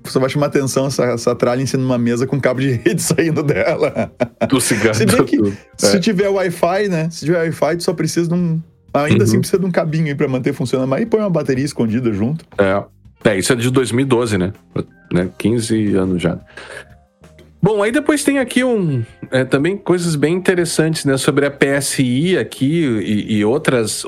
essa tralha em cima de uma mesa com cabo de rede saindo dela. Do cigarro. Se bem que se tiver Wi-Fi, né? Se tiver Wi-Fi, tu só precisa de um... Ainda assim precisa de um cabinho aí pra manter funcionando. Mas aí põe uma bateria escondida junto. Isso é de 2012, né? 15 anos já. Bom, aí depois tem aqui também coisas bem interessantes, né? Sobre a PSI aqui e outras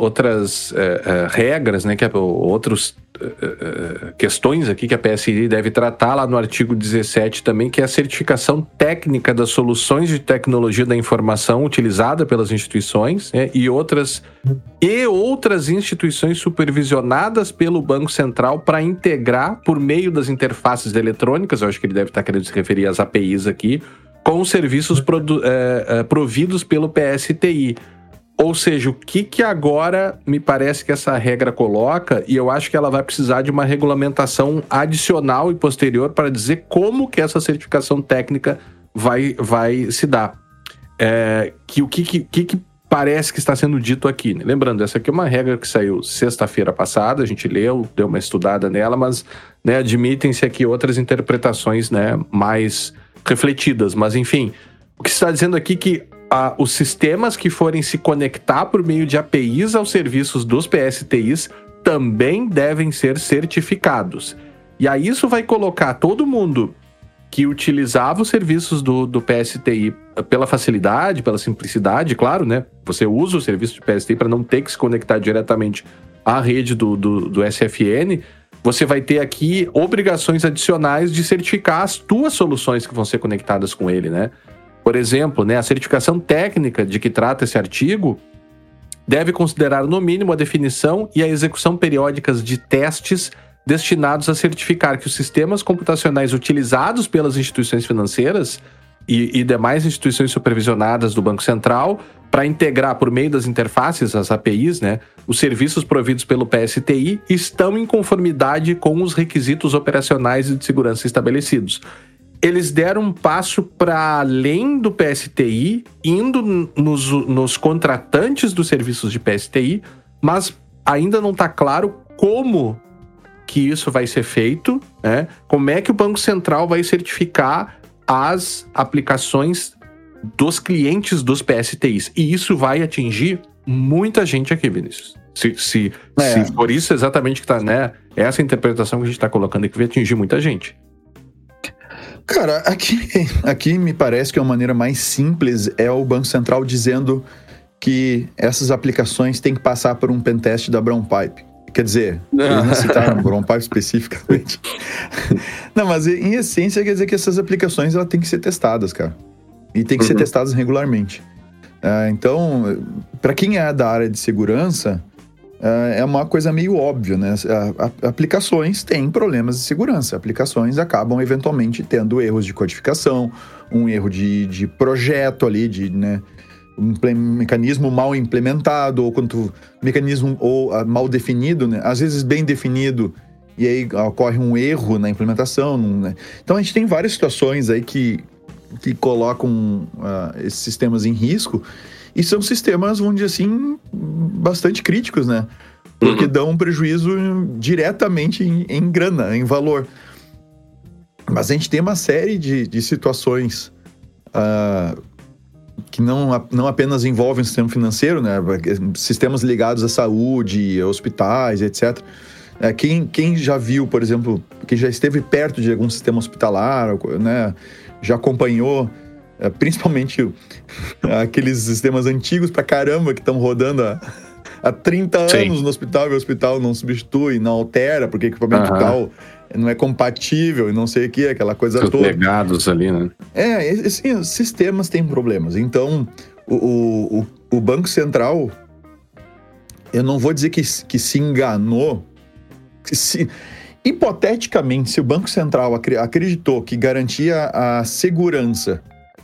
regras, né? Outras questões aqui que a PSI deve tratar lá no artigo 17 também, que é a certificação técnica das soluções de tecnologia da informação utilizada pelas instituições, né? E outras instituições supervisionadas pelo Banco Central para integrar por meio das interfaces eletrônicas, eu acho que ele deve estar querendo se referir às APIs aqui, com os serviços providos pelo PSTI. Ou seja, o que agora me parece que essa regra coloca, e eu acho que ela vai precisar de uma regulamentação adicional e posterior para dizer como que essa certificação técnica vai se dar. O que parece que está sendo dito aqui, né? Lembrando, essa aqui é uma regra que saiu sexta-feira passada, a gente leu, deu uma estudada nela, mas, né, admitem-se aqui outras interpretações, né, mais refletidas. Mas, enfim, o que se está dizendo aqui é que os sistemas que forem se conectar por meio de APIs aos serviços dos PSTIs também devem ser certificados. E aí isso vai colocar todo mundo que utilizava os serviços do PSTI pela facilidade, pela simplicidade, claro, né? Você usa o serviço de PSTI para não ter que se conectar diretamente à rede do SFN. Você vai ter aqui obrigações adicionais de certificar as tuas soluções que vão ser conectadas com ele, né? Por exemplo, né, a certificação técnica de que trata esse artigo deve considerar, no mínimo, a definição e a execução periódicas de testes destinados a certificar que os sistemas computacionais utilizados pelas instituições financeiras e demais instituições supervisionadas do Banco Central para integrar por meio das interfaces, as APIs, né, os serviços providos pelo PSTI estão em conformidade com os requisitos operacionais e de segurança estabelecidos. Eles deram um passo para além do PSTI, indo nos contratantes dos serviços de PSTI, mas ainda não está claro como que isso vai ser feito, né? Como é que o Banco Central vai certificar as aplicações dos clientes dos PSTIs. E isso vai atingir muita gente aqui, Vinícius. Se for isso exatamente que tá, né? Essa interpretação que a gente está colocando aqui vai atingir muita gente. Cara, aqui me parece que a maneira mais simples é o Banco Central dizendo que essas aplicações têm que passar por um pentest da Brown Pipe. Quer dizer, eles não citaram Brown Pipe especificamente. Não, mas em essência quer dizer que essas aplicações elas têm que ser testadas, cara. E tem que ser testadas regularmente. Então, para quem é da área de segurança, é uma coisa meio óbvia, né? Aplicações têm problemas de segurança. Aplicações acabam eventualmente tendo erros de codificação, um erro de projeto ali, né? Um mecanismo mal implementado, ou mecanismo mal definido, né? Às vezes bem definido, e aí ocorre um erro na implementação, né? Então a gente tem várias situações aí que colocam esses sistemas em risco, e são sistemas, vamos dizer assim, bastante críticos, né? Porque dão um prejuízo diretamente em grana, em valor. Mas a gente tem uma série de situações que não apenas envolvem o sistema financeiro, né? Sistemas ligados à saúde, a hospitais, etc. Quem já viu, por exemplo, quem já esteve perto de algum sistema hospitalar, né? Já acompanhou, principalmente aqueles sistemas antigos pra caramba que estão rodando há 30 anos no hospital, e o hospital não substitui, não altera, porque o equipamento tal não é compatível e não sei o que, aquela coisa toda. Os legados ali, né? Os sistemas têm problemas. Então, o Banco Central, eu não vou dizer que se enganou. Hipoteticamente, se o Banco Central acreditou que garantia a segurança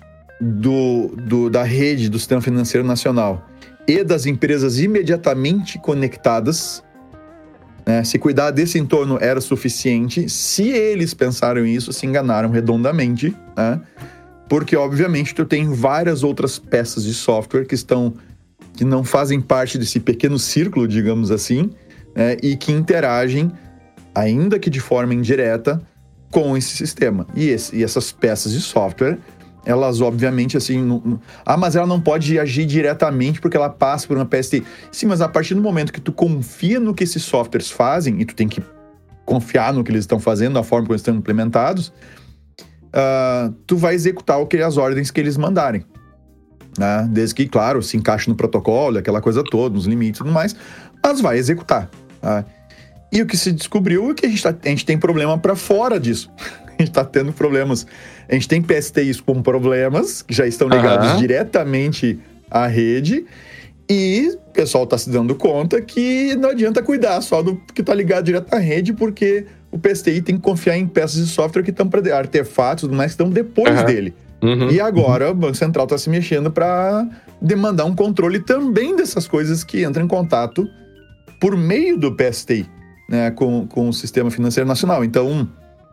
da rede do sistema financeiro nacional e das empresas imediatamente conectadas, né, se cuidar desse entorno era suficiente, se eles pensaram isso, se enganaram redondamente, né, porque obviamente tu tem várias outras peças de software que não fazem parte desse pequeno círculo, digamos assim, né, e que interagem, ainda que de forma indireta, com esse sistema. E essas peças de software, elas obviamente assim... mas ela não pode agir diretamente porque ela passa por uma PSTI. Sim, mas a partir do momento que tu confia no que esses softwares fazem, e tu tem que confiar no que eles estão fazendo, na forma como eles estão implementados, tu vai executar as ordens que eles mandarem. Né? Desde que, claro, se encaixe no protocolo, aquela coisa toda, nos limites e tudo mais, mas vai executar. Tá? E o que se descobriu é que a gente tem problema para fora disso. A gente está tendo problemas. A gente tem PSTIs com problemas, que já estão ligados diretamente à rede, e o pessoal está se dando conta que não adianta cuidar só do que está ligado direto à rede, porque o PSTI tem que confiar em peças de software que estão para artefatos e tudo mais que estão depois dele. E agora o Banco Central está se mexendo para demandar um controle também dessas coisas que entram em contato por meio do PSTI, né, com o sistema financeiro nacional. Então,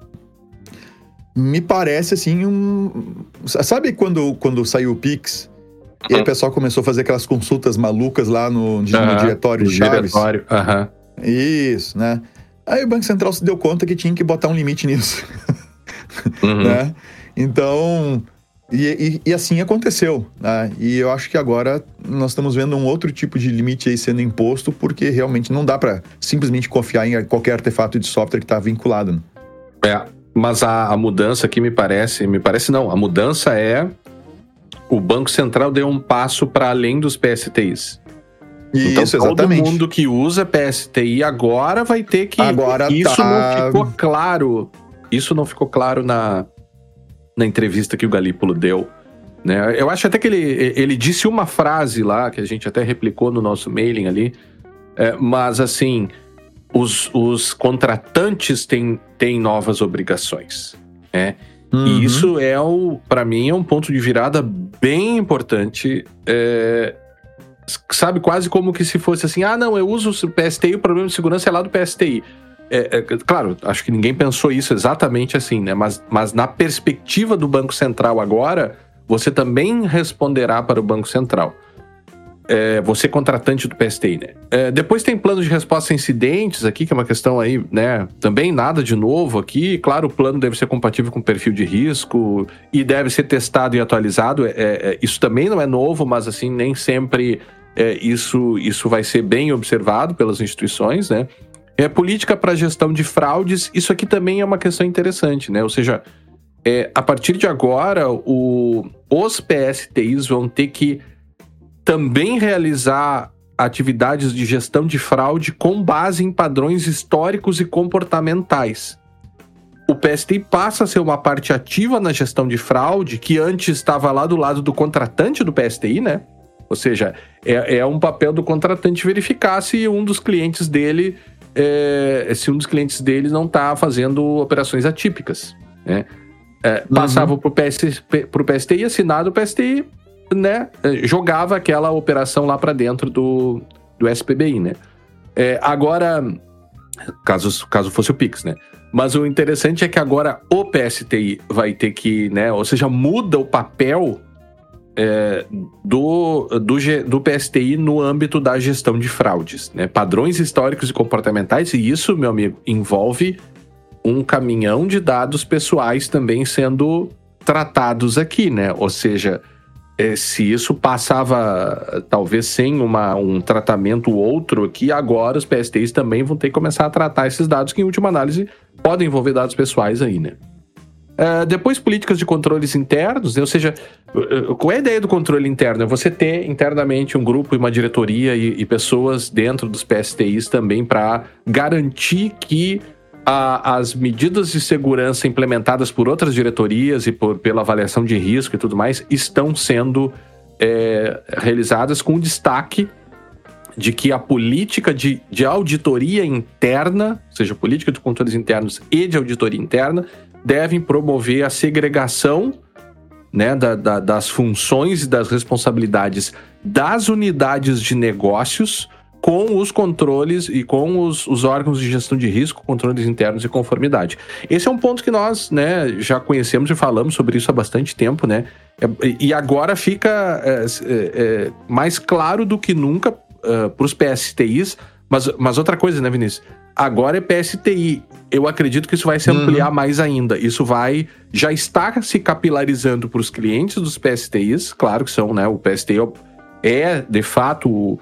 me parece assim sabe quando saiu o Pix? E aí o pessoal começou a fazer aquelas consultas malucas lá no diretório de Chaves? Isso, né? Aí o Banco Central se deu conta que tinha que botar um limite nisso. Né? Então... E assim aconteceu, né? E eu acho que agora nós estamos vendo um outro tipo de limite aí sendo imposto, porque realmente não dá para simplesmente confiar em qualquer artefato de software que está vinculado. Né? Mas a mudança aqui me parece não, a mudança é o Banco Central deu um passo para além dos PSTIs. Então todo mundo que usa PSTI agora vai ter que... Isso não ficou claro. Isso não ficou claro na entrevista que o Galípolo deu, né? Eu acho até que ele disse uma frase lá, que a gente até replicou no nosso mailing ali, mas assim, os contratantes têm novas obrigações, né? E isso para mim é um ponto de virada bem importante, sabe, quase como que se fosse assim, não, eu uso o PSTI, o problema de segurança é lá do PSTI. Claro, acho que ninguém pensou isso exatamente assim, né? Mas na perspectiva do Banco Central agora, você também responderá para o Banco Central. você contratante do PSTI, né? Depois tem plano de resposta a incidentes aqui, que é uma questão aí, né? Também nada de novo aqui. Claro, o plano deve ser compatível com o perfil de risco e deve ser testado e atualizado. Isso também não é novo, mas assim, nem sempre isso vai ser bem observado pelas instituições, né? Política para gestão de fraudes, isso aqui também é uma questão interessante, né? Ou seja, a partir de agora, os PSTIs vão ter que também realizar atividades de gestão de fraude com base em padrões históricos e comportamentais. O PSTI passa a ser uma parte ativa na gestão de fraude, que antes estava lá do lado do contratante do PSTI, né? Ou seja, é um papel do contratante verificar se um dos clientes dele não está fazendo operações atípicas, né? Passava para o PSTI, assinado o PSTI, né, jogava aquela operação lá para dentro do SPBI, né? Agora, caso fosse o Pix, né? Mas o interessante é que agora o PSTI vai ter que, né, ou seja, muda o papel do PSTI no âmbito da gestão de fraudes, né? Padrões históricos e comportamentais, e isso, meu amigo, envolve um caminhão de dados pessoais também sendo tratados aqui, né? Ou seja, se isso passava talvez sem um tratamento outro aqui, agora os PSTIs também vão ter que começar a tratar esses dados que, em última análise, podem envolver dados pessoais aí, né? Depois, políticas de controles internos, né? Ou seja, qual é a ideia do controle interno? É você ter internamente um grupo e uma diretoria e pessoas dentro dos PSTIs também para garantir que as medidas de segurança implementadas por outras diretorias e pela avaliação de risco e tudo mais estão sendo realizadas com destaque de que a política de auditoria interna, ou seja, política de controles internos e de auditoria interna, devem promover a segregação, né, das funções e das responsabilidades das unidades de negócios com os controles e com os órgãos de gestão de risco, controles internos e conformidade. Esse é um ponto que nós, né, já conhecemos e falamos sobre isso há bastante tempo, né? E agora fica mais claro do que nunca para os PSTIs, mas outra coisa, né, Vinícius? Agora é PSTI. Eu acredito que isso vai se ampliar mais ainda. Isso já está se capilarizando para os clientes dos PSTIs, claro que são, né? O PSTI é, de fato,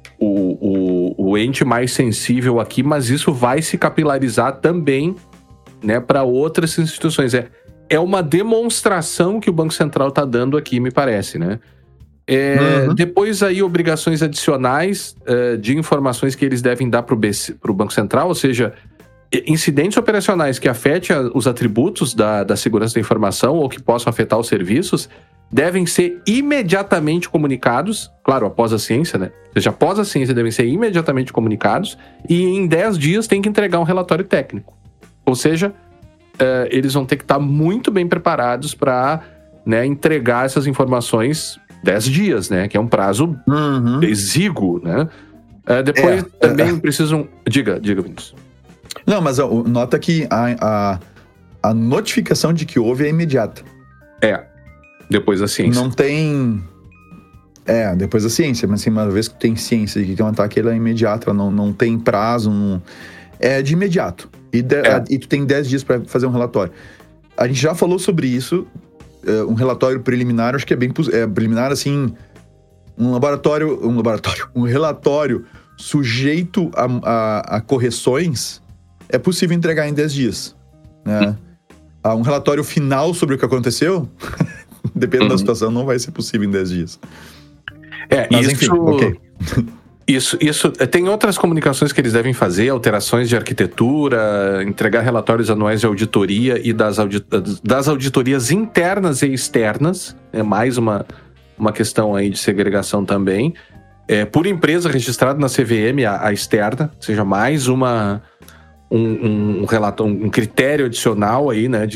o ente mais sensível aqui, mas isso vai se capilarizar também, né, para outras instituições. É uma demonstração que o Banco Central está dando aqui, me parece, né? Depois aí, obrigações adicionais de informações que eles devem dar para o Banco Central, ou seja, incidentes operacionais que afetem os atributos da segurança da informação ou que possam afetar os serviços devem ser imediatamente comunicados, claro, após a ciência, né? Ou seja, após a ciência devem ser imediatamente comunicados e em 10 dias tem que entregar um relatório técnico. Ou seja, eles vão ter que estar muito bem preparados para, né, entregar essas informações 10 dias, né? Que é um prazo exíguo, né? Depois também precisam... Diga, Vinícius. Não, mas nota que a notificação de que houve é imediata. Depois da ciência. Não tem... depois da ciência, mas assim, uma vez que tem ciência de que tem um ataque, ela é imediata, não tem prazo, é de imediato. E tu tem 10 dias para fazer um relatório. A gente já falou sobre isso, um relatório preliminar, acho que é bem preliminar, assim, um relatório sujeito a correções, é possível entregar em 10 dias, né? Um relatório final sobre o que aconteceu, dependendo da situação, não vai ser possível em 10 dias. Mas, enfim, ok. Isso tem outras comunicações que eles devem fazer, alterações de arquitetura, entregar relatórios anuais de auditoria e das auditorias internas e externas, é mais uma questão aí de segregação também, por empresa registrada na CVM, a externa, ou seja, mais um critério adicional aí, né,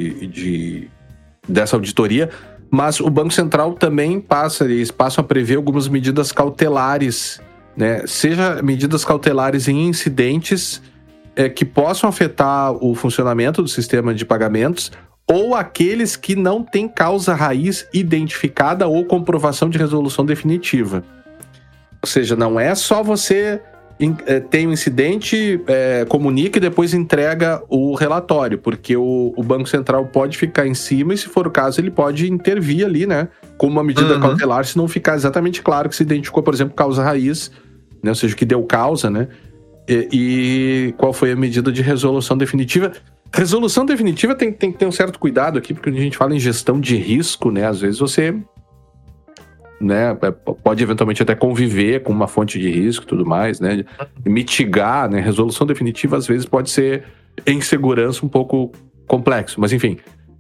dessa auditoria. Mas o Banco Central também eles passam a prever algumas medidas cautelares, né? Seja medidas cautelares em incidentes que possam afetar o funcionamento do sistema de pagamentos ou aqueles que não têm causa raiz identificada ou comprovação de resolução definitiva. Ou seja, não é só você tem um incidente, comunica e depois entrega o relatório, porque o Banco Central pode ficar em cima e, se for o caso, ele pode intervir ali, né? Com uma medida cautelar, se não ficar exatamente claro que se identificou, por exemplo, causa raiz, né? Ou seja, que deu causa, né? E qual foi a medida de resolução definitiva. Resolução definitiva tem que ter um certo cuidado aqui, porque quando a gente fala em gestão de risco, né? Às vezes você, né, pode eventualmente até conviver com uma fonte de risco e tudo mais, né? Mitigar, né? Resolução definitiva às vezes pode ser, em segurança, um pouco complexo, mas enfim.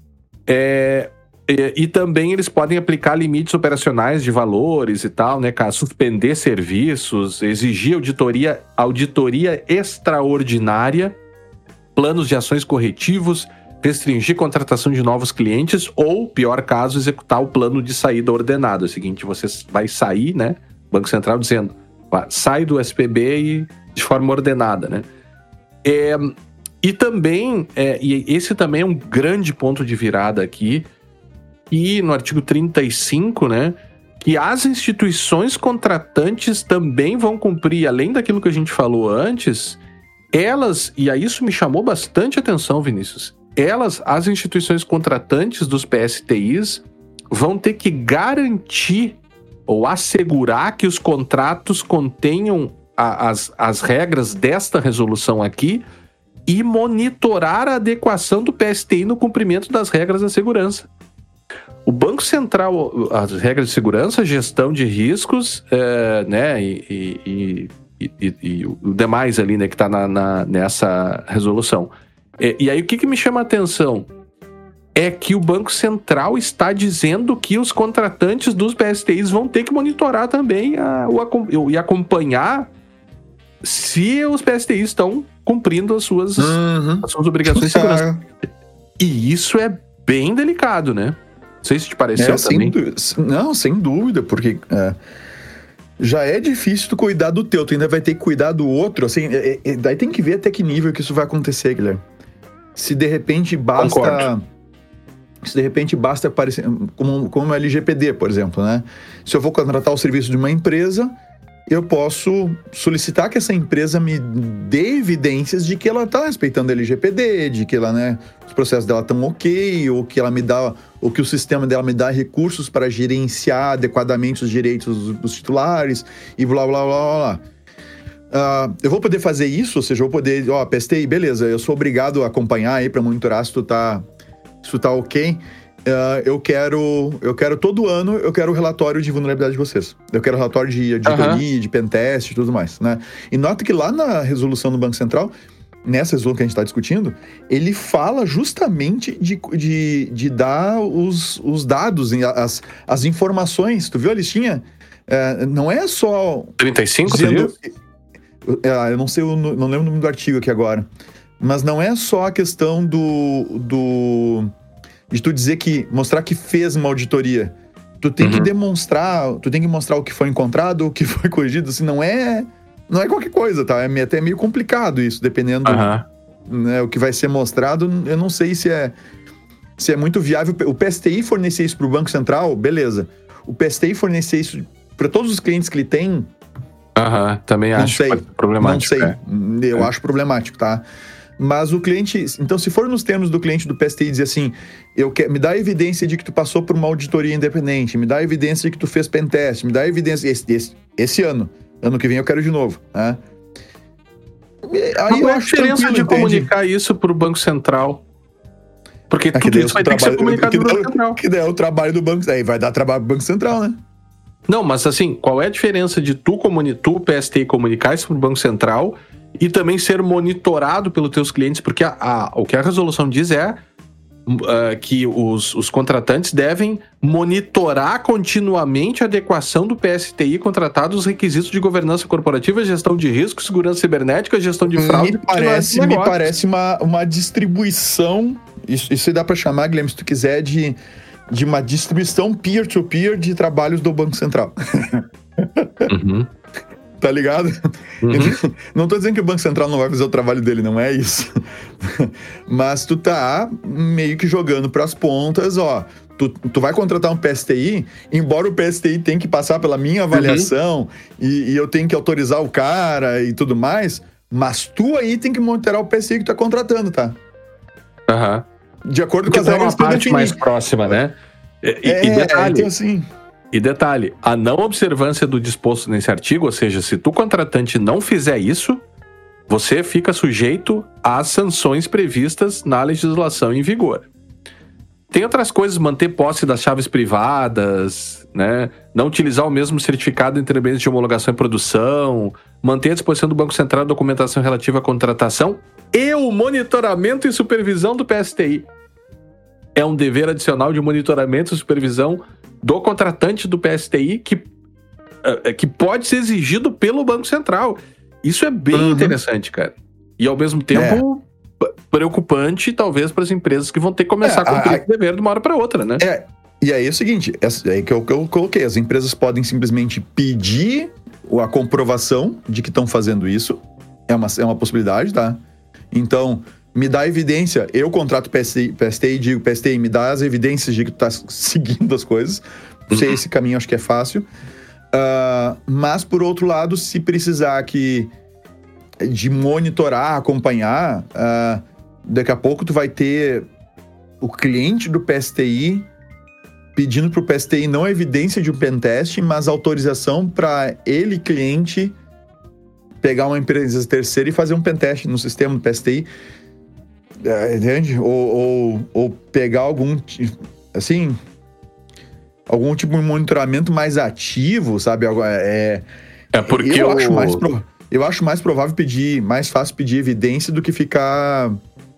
E também eles podem aplicar limites operacionais de valores e tal, né, cara? Suspender serviços, exigir auditoria extraordinária, planos de ações corretivos, restringir contratação de novos clientes ou, pior caso, executar o plano de saída ordenado. É o seguinte, você vai sair, né? Banco Central dizendo, sai do SPB e de forma ordenada, né? E também, e esse também é um grande ponto de virada aqui, e no artigo 35, né? Que as instituições contratantes também vão cumprir, além daquilo que a gente falou antes, elas, e aí isso me chamou bastante atenção, Vinícius, as instituições contratantes dos PSTIs vão ter que garantir ou assegurar que os contratos contenham as regras desta resolução aqui e monitorar a adequação do PSTI no cumprimento das regras da segurança. O Banco Central, as regras de segurança, gestão de riscos, né, e o demais ali, né, que está nessa resolução. E aí o que me chama a atenção é que o Banco Central está dizendo que os contratantes dos PSTIs vão ter que monitorar também e acompanhar se os PSTIs estão cumprindo as suas obrigações de segurança. E isso é bem delicado, né? Não sei se te pareceu também. Sem dúvida, porque já é difícil tu cuidar do teu, tu ainda vai ter que cuidar do outro, assim, daí tem que ver até que nível que isso vai acontecer, Guilherme. Se de repente basta aparecer, como o LGPD, por exemplo, né? Se eu vou contratar o serviço de uma empresa, eu posso solicitar que essa empresa me dê evidências de que ela está respeitando o LGPD, de que ela, né, os processos dela estão ok, ou que ela me dá, ou que o sistema dela me dá recursos para gerenciar adequadamente os direitos dos titulares e blá, blá, blá, blá. Eu vou poder fazer isso, ou seja, eu vou poder, PSTI, beleza, eu sou obrigado a acompanhar aí para monitorar se tu tá ok. Eu quero todo ano, eu quero o relatório de vulnerabilidade de vocês. Eu quero o relatório de auditoria, de pentest e tudo mais, né? E nota que lá na resolução do Banco Central, nessa resolução que a gente está discutindo, ele fala justamente de dar os dados, as informações. Tu viu a listinha? Não é só... 35, dizendo, eu não sei, não lembro o nome do artigo aqui agora. Mas não é só a questão de tu dizer mostrar que fez uma auditoria. Tu tem que demonstrar, tu tem que mostrar o que foi encontrado, o que foi corrigido, assim, não é qualquer coisa, tá? É até meio complicado isso, dependendo né, o que vai ser mostrado. Eu não sei se é muito viável. O PSTI fornecer isso pro Banco Central, beleza. O PSTI fornecer isso para todos os clientes que ele tem, também acho problemático. Não sei, eu acho problemático, tá? Mas o cliente... Então, se for nos termos do cliente do PSTI dizer assim, me dá evidência de que tu passou por uma auditoria independente, me dá evidência de que tu fez pentest, me dá evidência... Esse ano que vem eu quero de novo, né? Aí qual é a diferença de comunicar isso pro Banco Central? Porque tudo isso vai ter que ser comunicado pro Banco Central. Que daí é o trabalho do Banco... Aí vai dar trabalho pro Banco Central, né? Não, mas assim, qual é a diferença de tu PSTI, comunicar isso pro Banco Central e também ser monitorado pelos teus clientes? Porque o que a resolução diz é que os contratantes devem monitorar continuamente a adequação do PSTI contratado aos requisitos de governança corporativa, gestão de risco, segurança cibernética, gestão de fraude. Me parece uma distribuição, isso dá para chamar, Guilherme, se tu quiser, de uma distribuição peer-to-peer de trabalhos do Banco Central. tá ligado? Uhum. Não tô dizendo que o Banco Central não vai fazer o trabalho dele, não é isso. Mas tu tá meio que jogando pras pontas, ó. Tu vai contratar um PSTI, embora o PSTI tenha que passar pela minha avaliação e eu tenho que autorizar o cara e tudo mais, mas tu aí tem que monitorar o PSTI que tu tá contratando, tá? Aham. De acordo Porque com as regras uma parte mais próxima, né? E detalhe, então assim... E detalhe, a não observância do disposto nesse artigo, ou seja, se tu contratante não fizer isso, você fica sujeito às sanções previstas na legislação em vigor. Tem outras coisas, manter posse das chaves privadas, né? Não utilizar o mesmo certificado entre bens de homologação e produção, manter à disposição do Banco Central a documentação relativa à contratação e o monitoramento e supervisão do PSTI. É um dever adicional de monitoramento e supervisão do contratante do PSTI que pode ser exigido pelo Banco Central. Isso é bem interessante, cara. E ao mesmo tempo preocupante, talvez, para as empresas que vão ter que começar a cumprir esse dever de uma hora para outra, né? E aí é o seguinte, é que eu coloquei, as empresas podem simplesmente pedir a comprovação de que estão fazendo isso, é uma possibilidade, tá? Então, me dá evidência, eu contrato PSTI e digo, PSTI, me dá as evidências de que tu tá seguindo as coisas. Sei esse caminho, acho que é fácil. Mas, por outro lado, se precisar de monitorar, acompanhar, daqui a pouco tu vai ter o cliente do PSTI pedindo pro PSTI não a evidência de um pentest, mas autorização para ele, cliente, pegar uma empresa terceira e fazer um pentest no sistema do PSTI. Entende? Ou pegar algum tipo de monitoramento mais ativo, sabe? Porque eu acho mais provável mais fácil pedir evidência do que ficar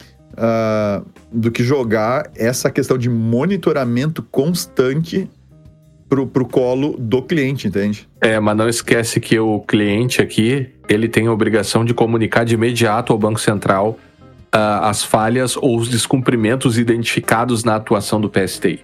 do que jogar essa questão de monitoramento constante pro colo do cliente, entende? Mas não esquece que o cliente aqui, ele tem a obrigação de comunicar de imediato ao Banco Central as falhas ou os descumprimentos identificados na atuação do PSTI.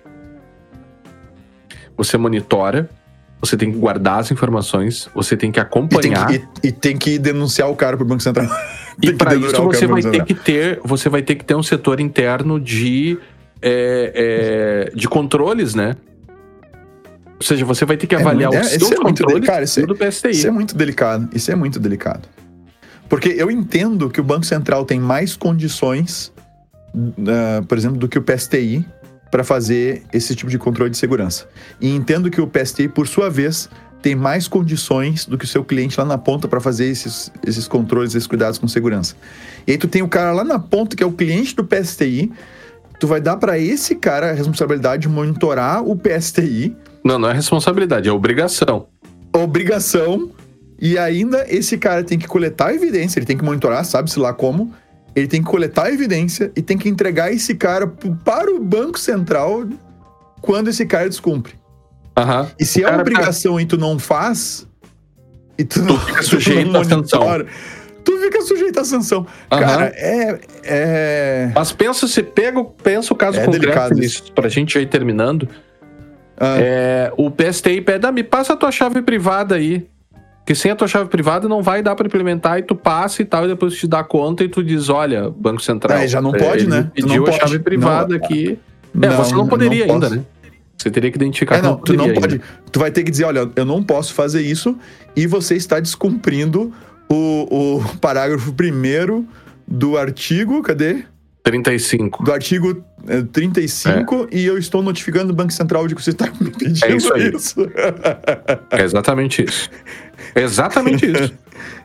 Você monitora, você tem que guardar as informações, você tem que acompanhar... E tem que denunciar o cara pro Banco Central. E para isso você vai ter que ter um setor interno de controles, né? Ou seja, você vai ter que avaliar os seus controles do PSTI. Isso é muito delicado. Porque eu entendo que o Banco Central tem mais condições, por exemplo, do que o PSTI para fazer esse tipo de controle de segurança. E entendo que o PSTI, por sua vez, tem mais condições do que o seu cliente lá na ponta para fazer esses controles, esses cuidados com segurança. E aí tu tem o cara lá na ponta, que é o cliente do PSTI, tu vai dar para esse cara a responsabilidade de monitorar o PSTI. Não é responsabilidade, é obrigação. Obrigação. E ainda esse cara tem que coletar evidência, ele tem que monitorar, sabe-se lá como, ele tem que coletar evidência e tem que entregar esse cara para o Banco Central quando esse cara descumpre. E se é obrigação e tu não faz, e tu fica sujeito à sanção. Tu fica sujeito à sanção. Cara, Mas pensa o caso concreto nisso, pra gente já ir terminando. O PSTI pede, me passa a tua chave privada aí. Porque sem a tua chave privada não vai dar pra implementar, e tu passa e tal, e depois tu te dá conta e tu diz, olha, Banco Central... já não pode, né? Pediu a chave privada aqui. Você não poderia ainda, né? Você teria que identificar que tu não pode. Tu vai ter que dizer, olha, eu não posso fazer isso e você está descumprindo o parágrafo 1º do artigo, cadê? 35. Do artigo 35 e eu estou notificando o Banco Central de que você está me pedindo isso. É exatamente isso. Exatamente isso.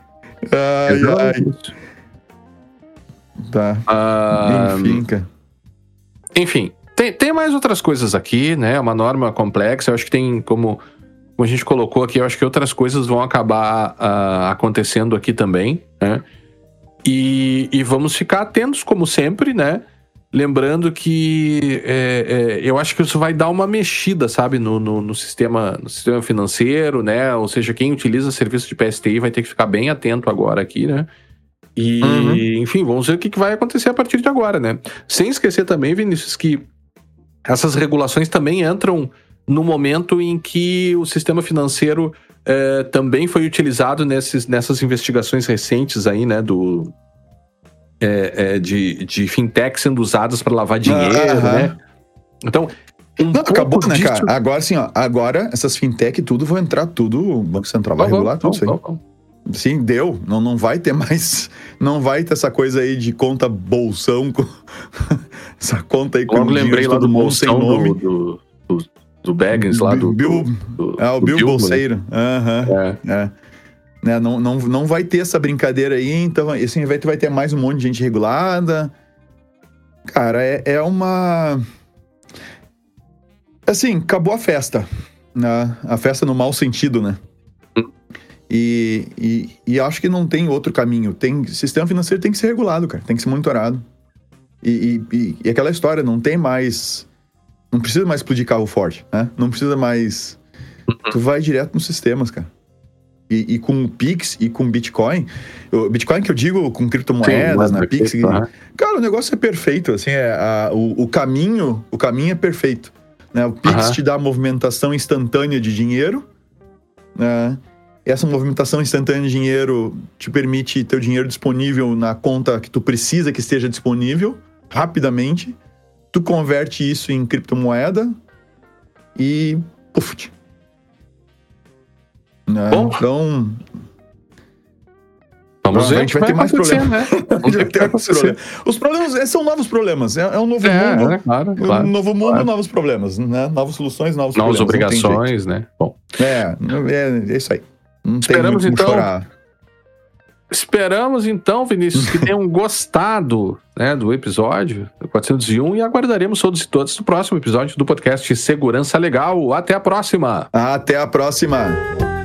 Isso. Tá. Enfim, cara. Enfim, tem mais outras coisas aqui, né? É uma norma complexa. Eu acho que tem, como a gente colocou aqui, eu acho que outras coisas vão acabar acontecendo aqui também, né? E vamos ficar atentos, como sempre, né? Lembrando que eu acho que isso vai dar uma mexida, sabe, no sistema financeiro, né? Ou seja, quem utiliza serviço de PSTI vai ter que ficar bem atento agora aqui, né? E, enfim, vamos ver o que vai acontecer a partir de agora, né? Sem esquecer também, Vinícius, que essas regulações também entram no momento em que o sistema financeiro também foi utilizado nessas investigações recentes aí, né, de fintech sendo usadas para lavar dinheiro, né? Então, acabou, né, cara? Agora, assim, agora essas fintech tudo vão entrar tudo, o Banco Central vai regular tudo isso aí. Sim, deu. Não vai ter mais. Não vai ter essa coisa aí de conta bolsão. Essa conta aí com o lembrei lá do mundo sem nome. Do Baggins lá do Bill Bolseiro. Não vai ter essa brincadeira aí. Então, assim, vai ter mais um monte de gente regulada. Cara, é uma. Assim, acabou a festa. Né? A festa no mau sentido, né? E acho que não tem outro caminho. Sistema financeiro tem que ser regulado, cara. Tem que ser monitorado. E aquela história, não tem mais... Não precisa mais explodir carro forte, né? Não precisa mais... Tu vai direto nos sistemas, cara. E com o Pix e com o Bitcoin... O Bitcoin que eu digo com criptomoedas, na Pix... Cara, o negócio é perfeito, assim. O caminho é perfeito. Né? O Pix te dá movimentação instantânea de dinheiro, né? Essa movimentação instantânea de dinheiro te permite ter o dinheiro disponível na conta que tu precisa que esteja disponível, rapidamente. Tu converte isso em criptomoeda e... Puf! Né? Bom, então... Vamos ver, a gente vai ter mais problemas. Né? Os problemas são novos problemas. É um novo mundo. Claro. Um novo mundo, novos problemas. Né? Novas soluções, novos problemas. Novas obrigações, né? Bom. É isso aí. Não Esperamos tem muito como chorar. Esperamos então, Vinícius, que tenham gostado, né, do episódio 401 e aguardaremos todos e todas no próximo episódio do podcast Segurança Legal. Até a próxima! Até a próxima!